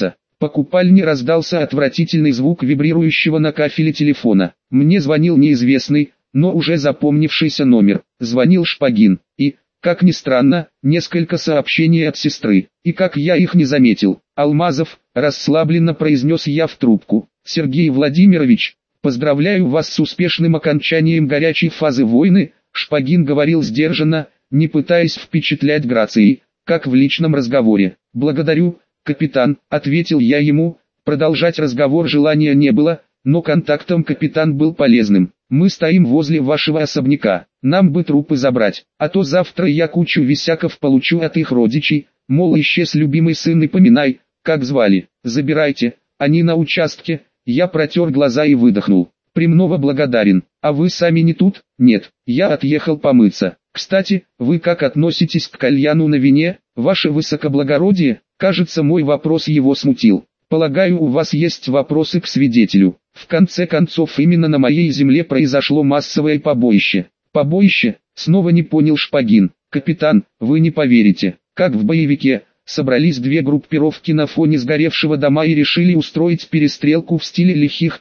По купальне раздался отвратительный звук вибрирующего на кафеле телефона. Мне звонил неизвестный, но уже запомнившийся номер. Звонил Шпагин. И, как ни странно, несколько сообщений от сестры. И как я их не заметил. Алмазов, расслабленно произнес я в трубку. Сергей Владимирович, поздравляю вас с успешным окончанием горячей фазы войны. Шпагин говорил сдержанно, не пытаясь впечатлять грацией, как в личном разговоре. «Благодарю, капитан», — ответил я ему. Продолжать разговор желания не было, но контактом капитан был полезным. «Мы стоим возле вашего особняка, нам бы трупы забрать, а то завтра я кучу висяков получу от их родичей, мол, исчез любимый сын и поминай, как звали. Забирайте, они на участке». Я протер глаза и выдохнул. «Премного благодарен. А вы сами не тут?» «Нет, я отъехал помыться. Кстати, вы как относитесь к кальяну на вине, ваше высокоблагородие?» Кажется, мой вопрос его смутил. «Полагаю, у вас есть вопросы к свидетелю. В конце концов, именно на моей земле произошло массовое побоище». «Побоище?» — снова не понял Шпагин. «Капитан, вы не поверите, как в боевике». Собрались две группировки на фоне сгоревшего дома и решили устроить перестрелку в стиле лихих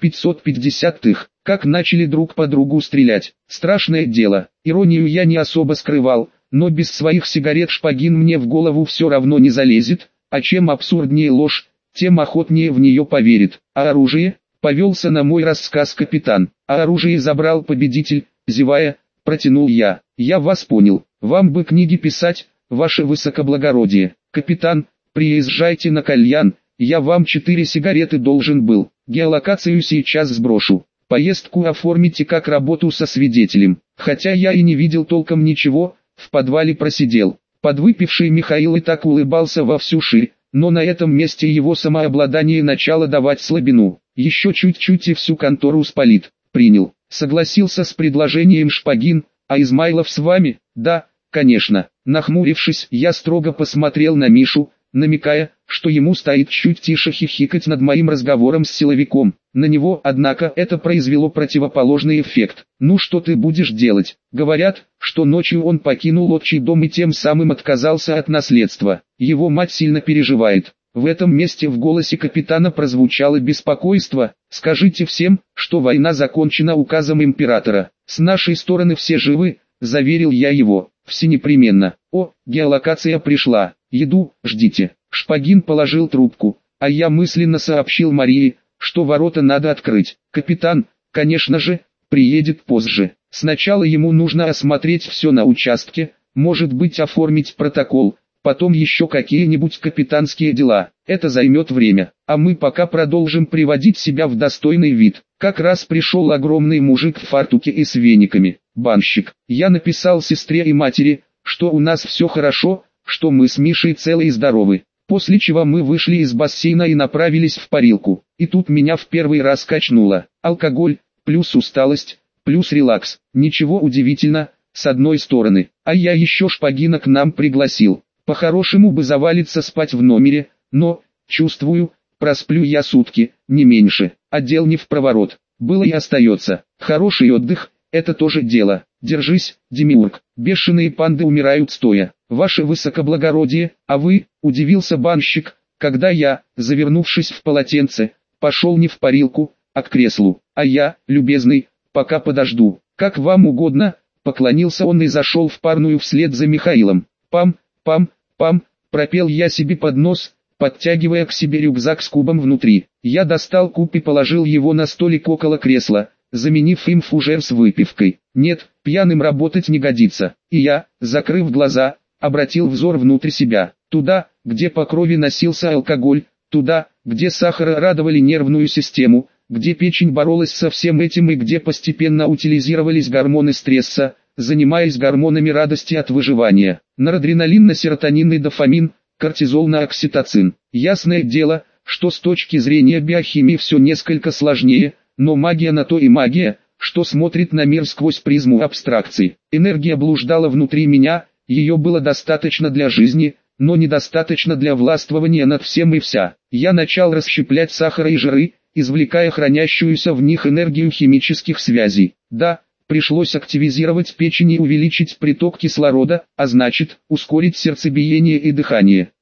550-х. Как начали друг по другу стрелять. Страшное дело. Иронию я не особо скрывал, но без своих сигарет Шпагин мне в голову все равно не залезет, а чем абсурднее ложь, тем охотнее в нее поверит. А оружие? Повелся на мой рассказ капитан. А оружие забрал победитель, зевая, протянул я. Я вас понял. Вам бы книги писать, ваше высокоблагородие. Капитан, приезжайте на кальян, я вам 4 сигареты должен был. Геолокацию сейчас сброшу. Поездку оформите как работу со свидетелем. Хотя я и не видел толком ничего, в подвале просидел. Подвыпивший Михаил и так улыбался во всю ширь, но на этом месте его самообладание начало давать слабину. Еще чуть-чуть и всю контору спалит. Принял. Согласился с предложением Шпагин. А Измайлов с вами? Да, конечно. Нахмурившись, я строго посмотрел на Мишу, намекая, что ему стоит чуть тише хихикать над моим разговором с силовиком. На него, однако, это произвело противоположный эффект. «Ну что ты будешь делать?» Говорят, что ночью он покинул отчий дом и тем самым отказался от наследства. Его мать сильно переживает. В этом месте в голосе капитана прозвучало беспокойство. «Скажите всем, что война закончена указом императора. С нашей стороны все живы», — заверил я его. «Все непременно. О, геолокация пришла. Еду, ждите». Шпагин положил трубку, а я мысленно сообщил Марии, что ворота надо открыть. Капитан, конечно же, приедет позже. Сначала ему нужно осмотреть все на участке, может быть оформить протокол, потом еще какие-нибудь капитанские дела. Это займет время, а мы пока продолжим приводить себя в достойный вид. Как раз пришел огромный мужик в фартуке и с вениками. Банщик. Я написал сестре и матери, что у нас все хорошо, что мы с Мишей целы и здоровы. После чего мы вышли из бассейна и направились в парилку. И тут меня в первый раз качнуло. Алкоголь, плюс усталость, плюс релакс. Ничего удивительно, с одной стороны. А я еще Шпагина к нам пригласил. По-хорошему бы завалиться спать в номере, но, чувствую, просплю я сутки, не меньше. А дел не впроворот. Было и остается. Хороший отдых, это тоже дело. Держись, Демиург. Бешеные панды умирают стоя. Ваше высокоблагородие, а вы, удивился банщик, когда я, завернувшись в полотенце, пошел не в парилку, а к креслу. А я, любезный, пока подожду. Как вам угодно, поклонился он и зашел в парную вслед за Михаилом. Пам, пам, пам, пропел я себе под нос, подтягивая к себе рюкзак с кубом внутри. Я достал куб и положил его на столик около кресла, заменив им фужер с выпивкой. Нет, пьяным работать не годится. И я, закрыв глаза, обратил взор внутрь себя. Туда, где по крови носился алкоголь, туда, где сахара радовали нервную систему, где печень боролась со всем этим и где постепенно утилизировались гормоны стресса, занимаясь гормонами радости от выживания. Норадреналин на серотонин и дофамин, кортизол на окситоцин. Ясное дело, что с точки зрения биохимии все несколько сложнее, но магия на то и магия, что смотрит на мир сквозь призму абстракций. Энергия блуждала внутри меня, ее было достаточно для жизни, но недостаточно для властвования над всем и вся. Я начал расщеплять сахар и жиры, извлекая хранящуюся в них энергию химических связей. Да, пришлось активизировать печень и увеличить приток кислорода, а значит, ускорить сердцебиение и дыхание.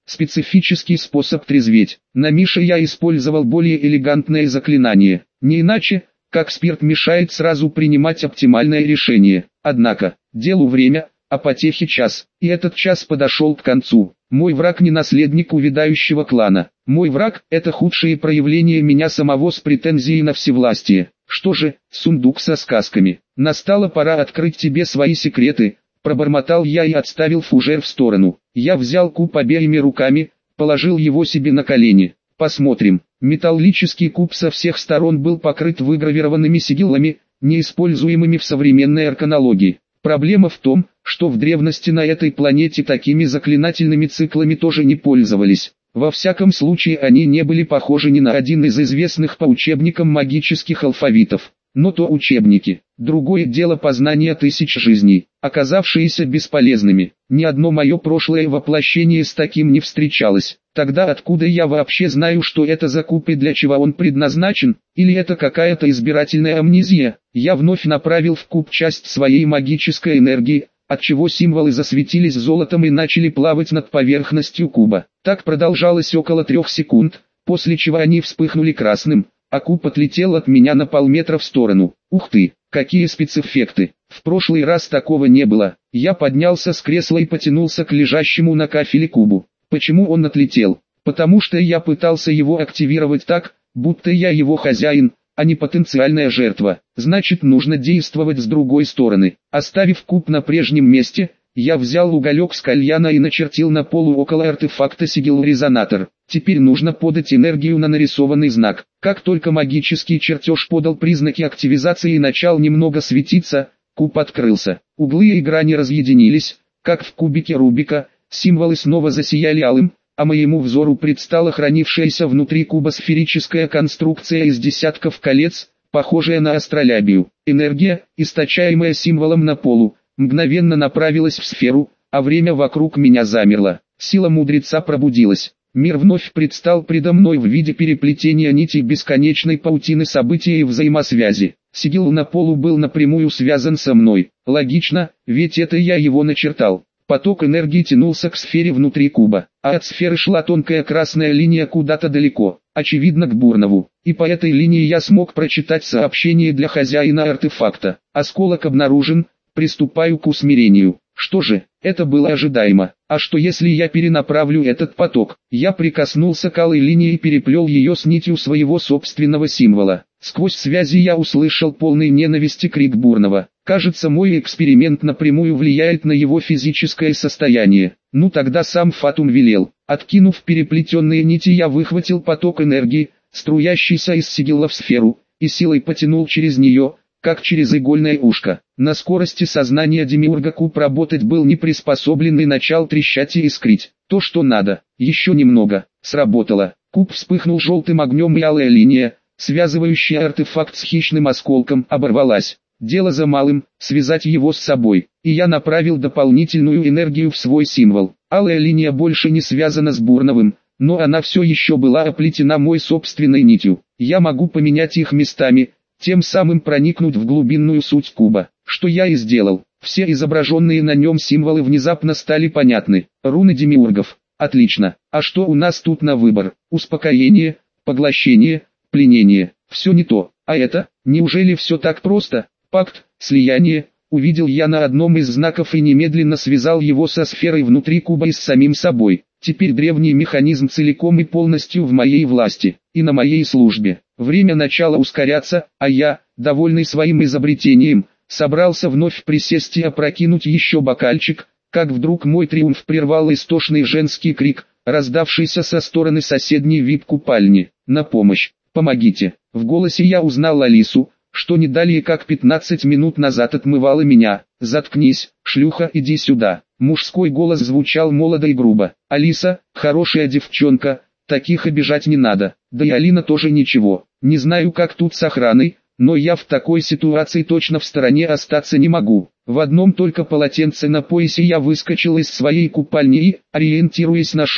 специфический способ трезветь. На Мише я использовал более элегантное заклинание. Не иначе, как спирт мешает сразу принимать оптимальное решение. Однако, делу время, а потехе час. И этот час подошел к концу. Мой враг не наследник увядающего клана. Мой враг – это худшее проявление меня самого с претензией на всевластие. Что же, сундук со сказками. Настала пора открыть тебе свои секреты, пробормотал я и отставил фужер в сторону. Я взял куб обеими руками, положил его себе на колени. Посмотрим. Металлический куб со всех сторон был покрыт выгравированными сигиллами, неиспользуемыми в современной арканологии. Проблема в том, что в древности на этой планете такими заклинательными циклами тоже не пользовались. Во всяком случае они не были похожи ни на один из известных по учебникам магических алфавитов. Но то учебники. Другое дело познания тысяч жизней, оказавшиеся бесполезными. Ни одно мое прошлое воплощение с таким не встречалось. Тогда откуда я вообще знаю, что это за куб и для чего он предназначен? Или это какая-то избирательная амнезия? Я вновь направил в куб часть своей магической энергии, отчего символы засветились золотом и начали плавать над поверхностью куба. Так продолжалось около 3 секунд, после чего они вспыхнули красным, а куб отлетел от меня на полметра в сторону. Ух ты, какие спецэффекты! В прошлый раз такого не было. Я поднялся с кресла и потянулся к лежащему на кафеле кубу. Почему он отлетел? Потому что я пытался его активировать так, будто я его хозяин, а не потенциальная жертва. Значит, нужно действовать с другой стороны. Оставив куб на прежнем месте, я взял уголек с кальяна и начертил на полу около артефакта сигил-резонатор. Теперь нужно подать энергию на нарисованный знак. Как только магический чертеж подал признаки активизации и начал немного светиться, куб открылся. Углы и грани разъединились, как в кубике Рубика, символы снова засияли алым, а моему взору предстала хранившаяся внутри куба сферическая конструкция из десятков колец, похожая на астролябию. Энергия, источаемая символом на полу, мгновенно направилась в сферу, а время вокруг меня замерло. Сила мудреца пробудилась. Мир вновь предстал предо мной в виде переплетения нитей бесконечной паутины событий и взаимосвязи. Сигил на полу был напрямую связан со мной. Логично, ведь это я его начертал. Поток энергии тянулся к сфере внутри куба, а от сферы шла тонкая красная линия куда-то далеко, очевидно к Бурнову. И по этой линии я смог прочитать сообщение для хозяина артефакта. Осколок обнаружен, приступаю к усмирению. Что же, это было ожидаемо. А что если я перенаправлю этот поток? Я прикоснулся к алой линии и переплел ее с нитью своего собственного символа. Сквозь связи я услышал полный ненависти крик Бурного. Кажется, мой эксперимент напрямую влияет на его физическое состояние. Ну тогда сам Фатум велел. Откинув переплетенные нити, я выхватил поток энергии, струящийся из сигилла в сферу, и силой потянул через нее, как через игольное ушко. На скорости сознания демиурга куб работать был не приспособлен и начал трещать и искрить. То, что надо. Еще немного. Сработало. Куб вспыхнул желтым огнем, и алая линия, связывающая артефакт с хищным осколком, оборвалась. Дело за малым, связать его с собой. И я направил дополнительную энергию в свой символ. Алая линия больше не связана с Бурновым, но она все еще была оплетена мой собственной нитью. Я могу поменять их местами, тем самым проникнуть в глубинную суть куба, что я и сделал. Все изображенные на нем символы внезапно стали понятны. Руны демиургов. Отлично. А что у нас тут на выбор? Успокоение, поглощение, пленение. Все не то. А это, неужели все так просто? Пакт, слияние, увидел я на одном из знаков и немедленно связал его со сферой внутри куба и с самим собой. Теперь древний механизм целиком и полностью в моей власти, и на моей службе. Время начало ускоряться, а я, довольный своим изобретением, собрался вновь присесть и опрокинуть еще бокальчик, как вдруг мой триумф прервал истошный женский крик, раздавшийся со стороны соседней вип-купальни. «На помощь! Помогите!» В голосе я узнал Алису, что не далее как 15 минут назад отмывала меня. «Заткнись, шлюха, иди сюда!» Мужской голос звучал молодо и грубо. «Алиса, хорошая девчонка, таких обижать не надо. Да и Алина тоже ничего. Не знаю, как тут с охраной, но я в такой ситуации точно в стороне остаться не могу». В одном только полотенце на поясе я выскочил из своей купальни и, ориентируясь на шум,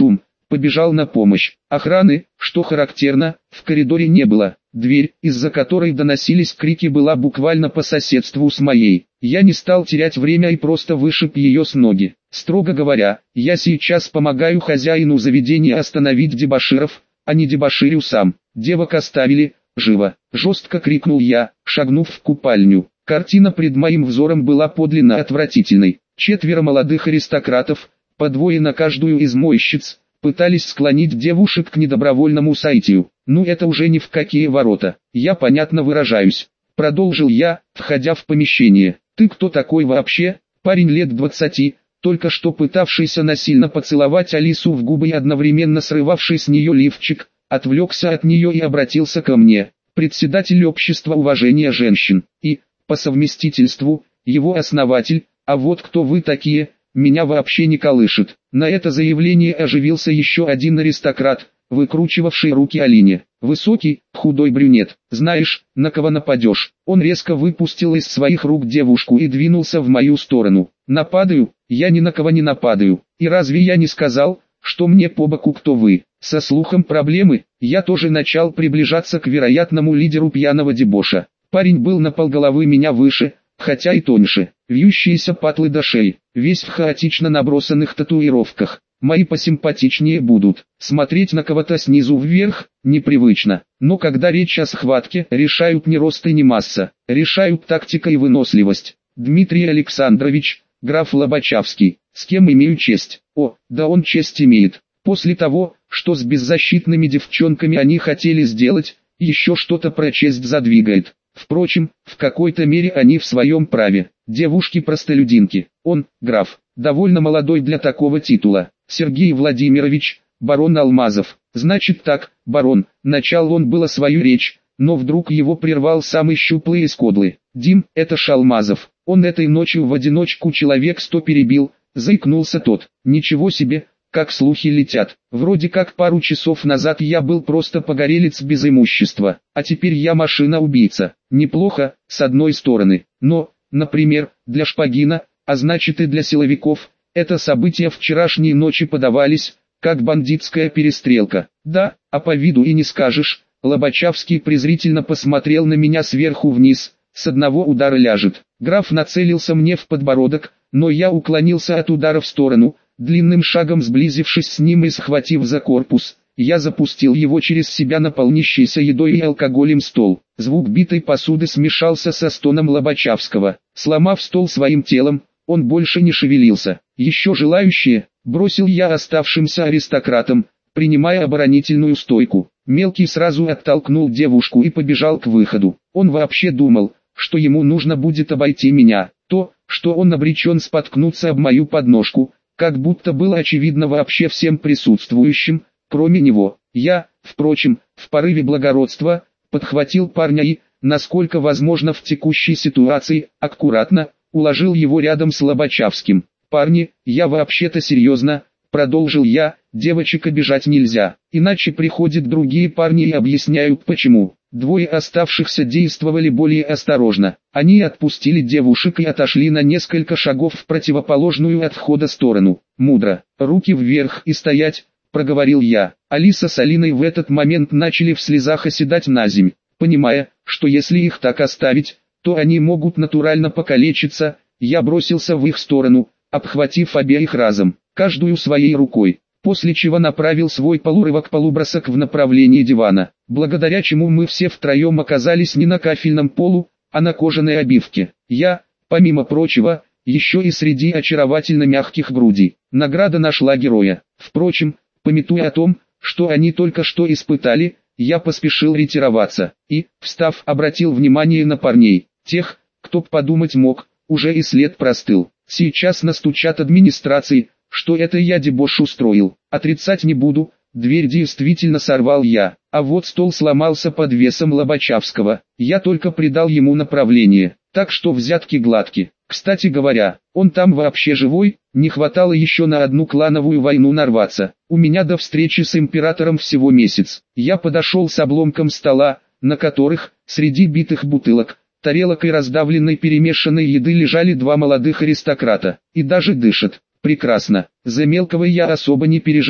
побежал на помощь. Охраны, что характерно, в коридоре не было. Дверь, из-за которой доносились крики, была буквально по соседству с моей. Я не стал терять время и просто вышиб ее с ноги. Строго говоря, я сейчас помогаю хозяину заведения остановить дебоширов, а не дебоширю сам. Девок оставили, живо, жестко крикнул я, шагнув в купальню. Картина пред моим взором была подлинно отвратительной. 4 молодых аристократов, по 2 на каждую из мойщиц, пытались склонить девушек к недобровольному соитию. Ну это уже ни в какие ворота. Я понятно выражаюсь. Продолжил я, входя в помещение. Ты кто такой вообще? Парень лет 20, только что пытавшийся насильно поцеловать Алису в губы и одновременно срывавший с нее лифчик, отвлекся от нее и обратился ко мне. Председатель общества уважения женщин. И, по совместительству, его основатель. А вот кто вы такие, меня вообще не колышет. На это заявление оживился еще один аристократ, выкручивавший руки Алине. Высокий, худой брюнет. Знаешь, на кого нападешь? Он резко выпустил из своих рук девушку и двинулся в мою сторону. Нападаю? Я ни на кого не нападаю. И разве я не сказал, что мне по боку кто вы? Со слухом проблемы, я тоже начал приближаться к вероятному лидеру пьяного дебоша. Парень был на полголовы меня выше, хотя и тоньше. Вьющиеся патлы до шеи, весь в хаотично набросанных татуировках. Мои посимпатичнее будут. Смотреть на кого-то снизу вверх непривычно. Но когда речь о схватке, решают не рост и не масса, решают тактика и выносливость. Дмитрий Александрович, граф Лобачевский, с кем имею честь? О, да он честь имеет. После того, что с беззащитными девчонками они хотели сделать, еще что-то про честь задвигает. Впрочем, в какой-то мере они в своем праве. Девушки-простолюдинки. Он, граф, довольно молодой для такого титула. Сергей Владимирович, барон Алмазов. Значит так, барон, начал он было свою речь, но вдруг его прервал самый щуплый из кодлы. Дим, это ж Алмазов. Он этой ночью в одиночку человек 100 перебил, заикнулся тот. Ничего себе, как слухи летят. Вроде как пару часов назад я был просто погорелец без имущества, а теперь я машина-убийца. Неплохо, с одной стороны, но, например, для Шпагина, а значит и для силовиков, это события вчерашней ночи подавались, как бандитская перестрелка. Да, а по виду и не скажешь. Лобачевский презрительно посмотрел на меня сверху вниз, с одного удара ляжет. Граф нацелился мне в подбородок, но я уклонился от удара в сторону. Длинным шагом сблизившись с ним и схватив за корпус, я запустил его через себя на полнящийся едой и алкоголем стол. Звук битой посуды смешался со стоном Лобачевского. Сломав стол своим телом, он больше не шевелился. «Еще желающие?» — бросил я оставшимся аристократам, принимая оборонительную стойку. Мелкий сразу оттолкнул девушку и побежал к выходу. Он вообще думал, что ему нужно будет обойти меня. То, что он обречен споткнуться об мою подножку, как будто было очевидно вообще всем присутствующим, кроме него. Я, впрочем, в порыве благородства, подхватил парня и, насколько возможно в текущей ситуации, аккуратно, уложил его рядом с Лобачевским. «Парни, я вообще-то серьезно», — продолжил я, — «девочек обижать нельзя, иначе приходят другие парни и объясняют почему». Двое оставшихся действовали более осторожно. Они отпустили девушек и отошли на несколько шагов в противоположную от входа сторону. «Мудро, руки вверх и стоять», — проговорил я. Алиса с Алиной в этот момент начали в слезах оседать на земь, понимая, что если их так оставить, то они могут натурально покалечиться. Я бросился в их сторону, обхватив обеих разом, каждую своей рукой, после чего направил свой полурывок-полубросок в направлении дивана, благодаря чему мы все втроем оказались не на кафельном полу, а на кожаной обивке. Я, помимо прочего, еще и среди очаровательно мягких грудей. Награда нашла героя. Впрочем, памятуя о том, что они только что испытали, я поспешил ретироваться, и, встав, обратил внимание на парней. Тех, кто подумать мог, уже и след простыл. Сейчас настучат администрации, что это я дебош устроил. Отрицать не буду, дверь действительно сорвал я, а вот стол сломался под весом Лобачевского. Я только придал ему направление, так что взятки гладки. Кстати говоря, он там вообще живой? Не хватало еще на одну клановую войну нарваться. У меня до встречи с императором всего месяц. Я подошел с обломком стола, на которых, среди битых бутылок, тарелок и раздавленной перемешанной еды лежали два молодых аристократа. И даже дышат. Прекрасно. За мелкого я особо не переживал.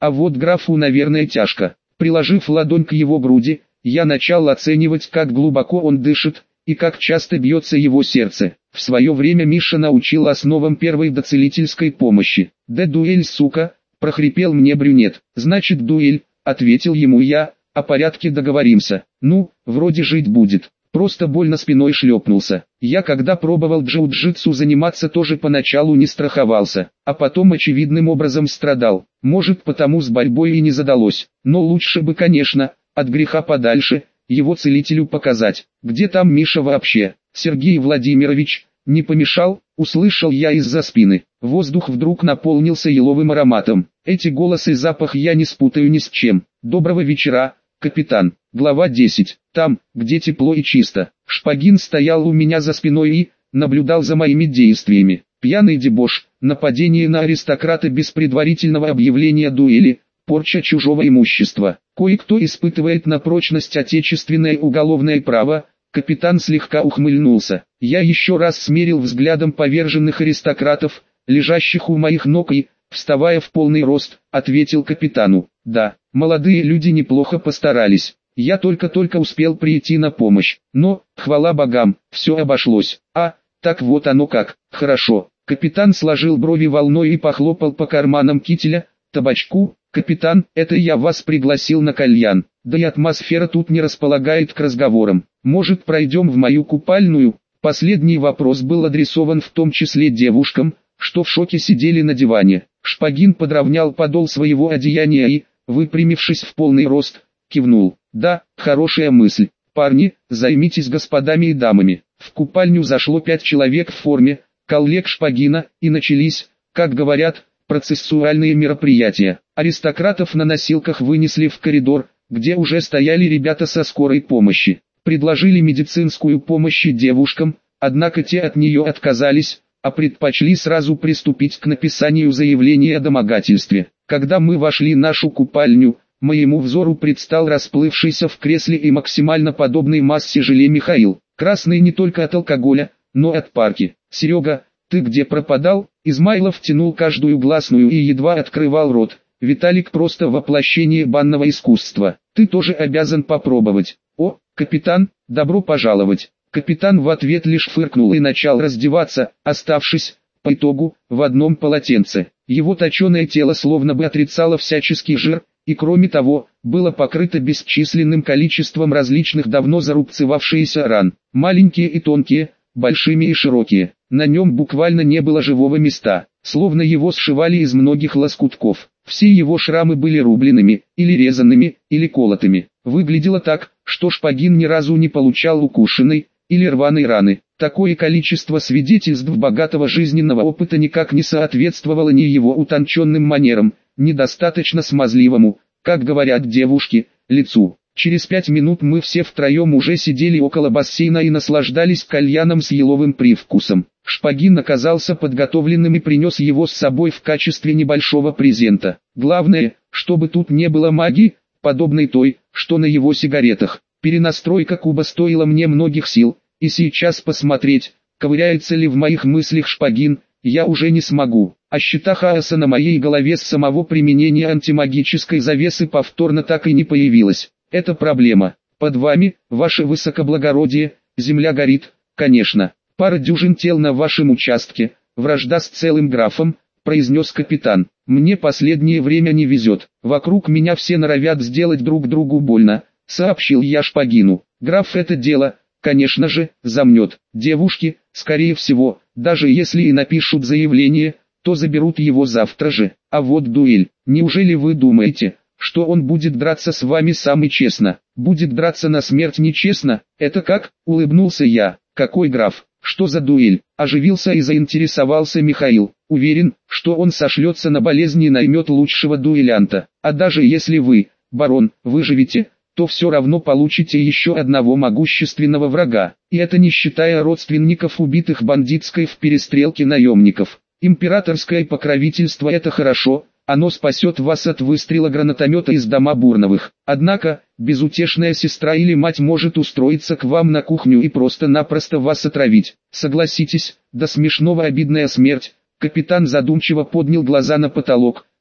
А вот графу, наверное, тяжко. Приложив ладонь к его груди, я начал оценивать, как глубоко он дышит, и как часто бьется его сердце. В свое время Миша научил основам первой доцелительской помощи. «Да дуэль, сука!» – прохрипел мне брюнет. «Значит дуэль», – ответил ему я, – «о порядке договоримся». «Ну, вроде жить будет». Просто больно спиной шлепнулся. Я когда пробовал джиу-джитсу заниматься, тоже поначалу не страховался, а потом очевидным образом страдал. Может, потому с борьбой и не задалось. Но лучше бы, конечно, от греха подальше, его целителю показать. Где там Миша вообще? Сергей Владимирович, не помешал? Услышал я из-за спины. Воздух вдруг наполнился еловым ароматом. Эти голос и запах я не спутаю ни с чем. Доброго вечера, капитан. Глава 10. Там, где тепло и чисто. Шпагин стоял у меня за спиной и наблюдал за моими действиями. Пьяный дебош, нападение на аристократа без предварительного объявления дуэли, порча чужого имущества. Кое-кто испытывает на прочность отечественное уголовное право. Капитан слегка ухмыльнулся. Я еще раз смерил взглядом поверженных аристократов, лежащих у моих ног, и, вставая в полный рост, ответил капитану: «Да, молодые люди неплохо постарались. Я только-только успел прийти на помощь, но, хвала богам, все обошлось. А, так вот оно как, хорошо». Капитан сложил брови волной и похлопал по карманам кителя. «Табачку, капитан, это я вас пригласил на кальян, да и атмосфера тут не располагает к разговорам. Может, пройдем в мою купальную?» Последний вопрос был адресован в том числе девушкам, что в шоке сидели на диване. Шпагин подровнял подол своего одеяния и, выпрямившись в полный рост, кивнул. «Да, хорошая мысль. Парни, займитесь господами и дамами». В купальню зашло 5 человек в форме, коллег Шпагина, и начались, как говорят, процессуальные мероприятия. Аристократов на носилках вынесли в коридор, где уже стояли ребята со скорой помощи. Предложили медицинскую помощь девушкам, однако те от нее отказались, а предпочли сразу приступить к написанию заявления о домогательстве. Когда мы вошли в нашу купальню, моему взору предстал расплывшийся в кресле и максимально подобный массе желе Михаил. Красный не только от алкоголя, но и от парки. «Серега, ты где пропадал?» Измайлов тянул каждую гласную и едва открывал рот. «Виталик просто воплощение банного искусства. Ты тоже обязан попробовать». «О, капитан, добро пожаловать». Капитан в ответ лишь фыркнул и начал раздеваться, оставшись, по итогу, в одном полотенце. Его точеное тело словно бы отрицало всяческий жир, и кроме того, было покрыто бесчисленным количеством различных давно зарубцевавшихся ран. Маленькие и тонкие, большими и широкие. На нем буквально не было живого места, словно его сшивали из многих лоскутков. Все его шрамы были рубленными, или резанными, или колотыми. Выглядело так, что Шпагин ни разу не получал укушенной или рваной раны. Такое количество свидетельств богатого жизненного опыта никак не соответствовало ни его утонченным манерам, ни достаточно смазливому, как говорят девушки, лицу. Через 5 минут мы все втроем уже сидели около бассейна и наслаждались кальяном с еловым привкусом. Шпагин оказался подготовленным и принес его с собой в качестве небольшого презента. Главное, чтобы тут не было магии, подобной той, что на его сигаретах. Перенастройка куба стоила мне многих сил, и сейчас посмотреть, ковыряется ли в моих мыслях Шпагин, я уже не смогу. А щита хаоса на моей голове с самого применения антимагической завесы повторно так и не появилась. Это проблема. Под вами, ваше высокоблагородие, земля горит, конечно. Пара дюжин тел на вашем участке, вражда с целым графом, произнес капитан. Мне последнее время не везет. Вокруг меня все норовят сделать друг другу больно, сообщил я Шпагину. Граф это дело, конечно же, замнет. Девушки, скорее всего, даже если и напишут заявление, то заберут его завтра же. А вот дуэль. Неужели вы думаете, что он будет драться с вами сам и честно? Будет драться на смерть нечестно? Это как? Улыбнулся я. Какой граф? Что за дуэль? Оживился и заинтересовался Михаил. Уверен, что он сошлется на болезни и наймет лучшего дуэлянта. А даже если вы, барон, выживете, то все равно получите еще одного могущественного врага. И это не считая родственников убитых бандитской в перестрелке наемников. Императорское покровительство — это хорошо, оно спасет вас от выстрела гранатомета из дома Бурновых. Однако, безутешная сестра или мать может устроиться к вам на кухню и просто-напросто вас отравить. Согласитесь, до смешного обидная смерть. Капитан задумчиво поднял глаза на потолок,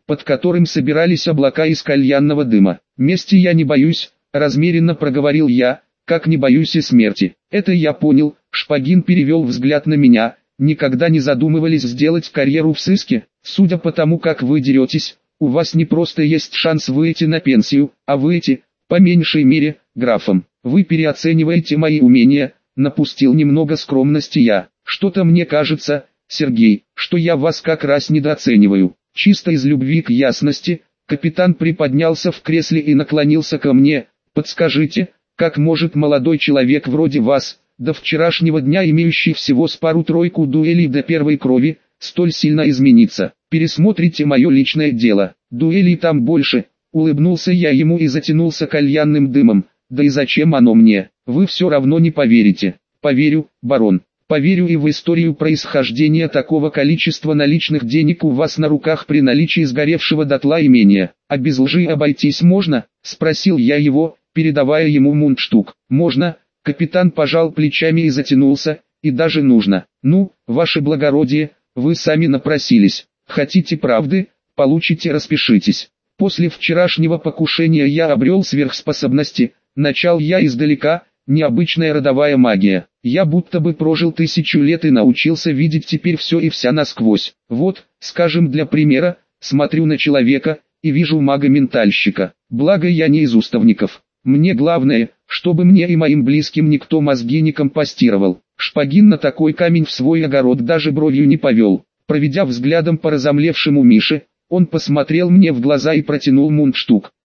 под которым собирались облака из кальянного дыма. «Мести я не боюсь», — размеренно проговорил я, — «как не боюсь и смерти». «Это я понял», — Шпагин перевел взгляд на меня. «Никогда не задумывались сделать карьеру в сыске? Судя по тому, как вы деретесь, у вас не просто есть шанс выйти на пенсию, а выйти, по меньшей мере, графом. Вы переоцениваете мои умения», — напустил немного скромности я. «Что-то мне кажется, Сергей, что я вас как раз недооцениваю». Чисто из любви к ясности, капитан приподнялся в кресле и наклонился ко мне. «Подскажите, как может молодой человек вроде вас, до вчерашнего дня имеющий всего с пару-тройку дуэлей до первой крови, столь сильно измениться? Пересмотрите мое личное дело, дуэлей там больше». Улыбнулся я ему и затянулся кальянным дымом. «Да и зачем оно мне? Вы все равно не поверите». «Поверю, барон. Поверю и в историю происхождения такого количества наличных денег у вас на руках при наличии сгоревшего дотла имения. А без лжи обойтись можно?» — спросил я его, передавая ему мундштук. «Можно», — капитан пожал плечами и затянулся, — «и даже нужно». «Ну, ваше благородие, вы сами напросились. Хотите правды, получите, распишитесь. После вчерашнего покушения я обрел сверхспособности, начал я издалека, необычная родовая магия. Я будто бы прожил 1000 лет и научился видеть теперь все и вся насквозь. Вот, скажем для примера, смотрю на человека и вижу мага-ментальщика. Благо я не из уставников. Мне главное, чтобы мне и моим близким никто мозги не компостировал». Шпагин на такой камень в свой огород даже бровью не повел. Проведя взглядом по разомлевшему Мише, он посмотрел мне в глаза и протянул мундштук.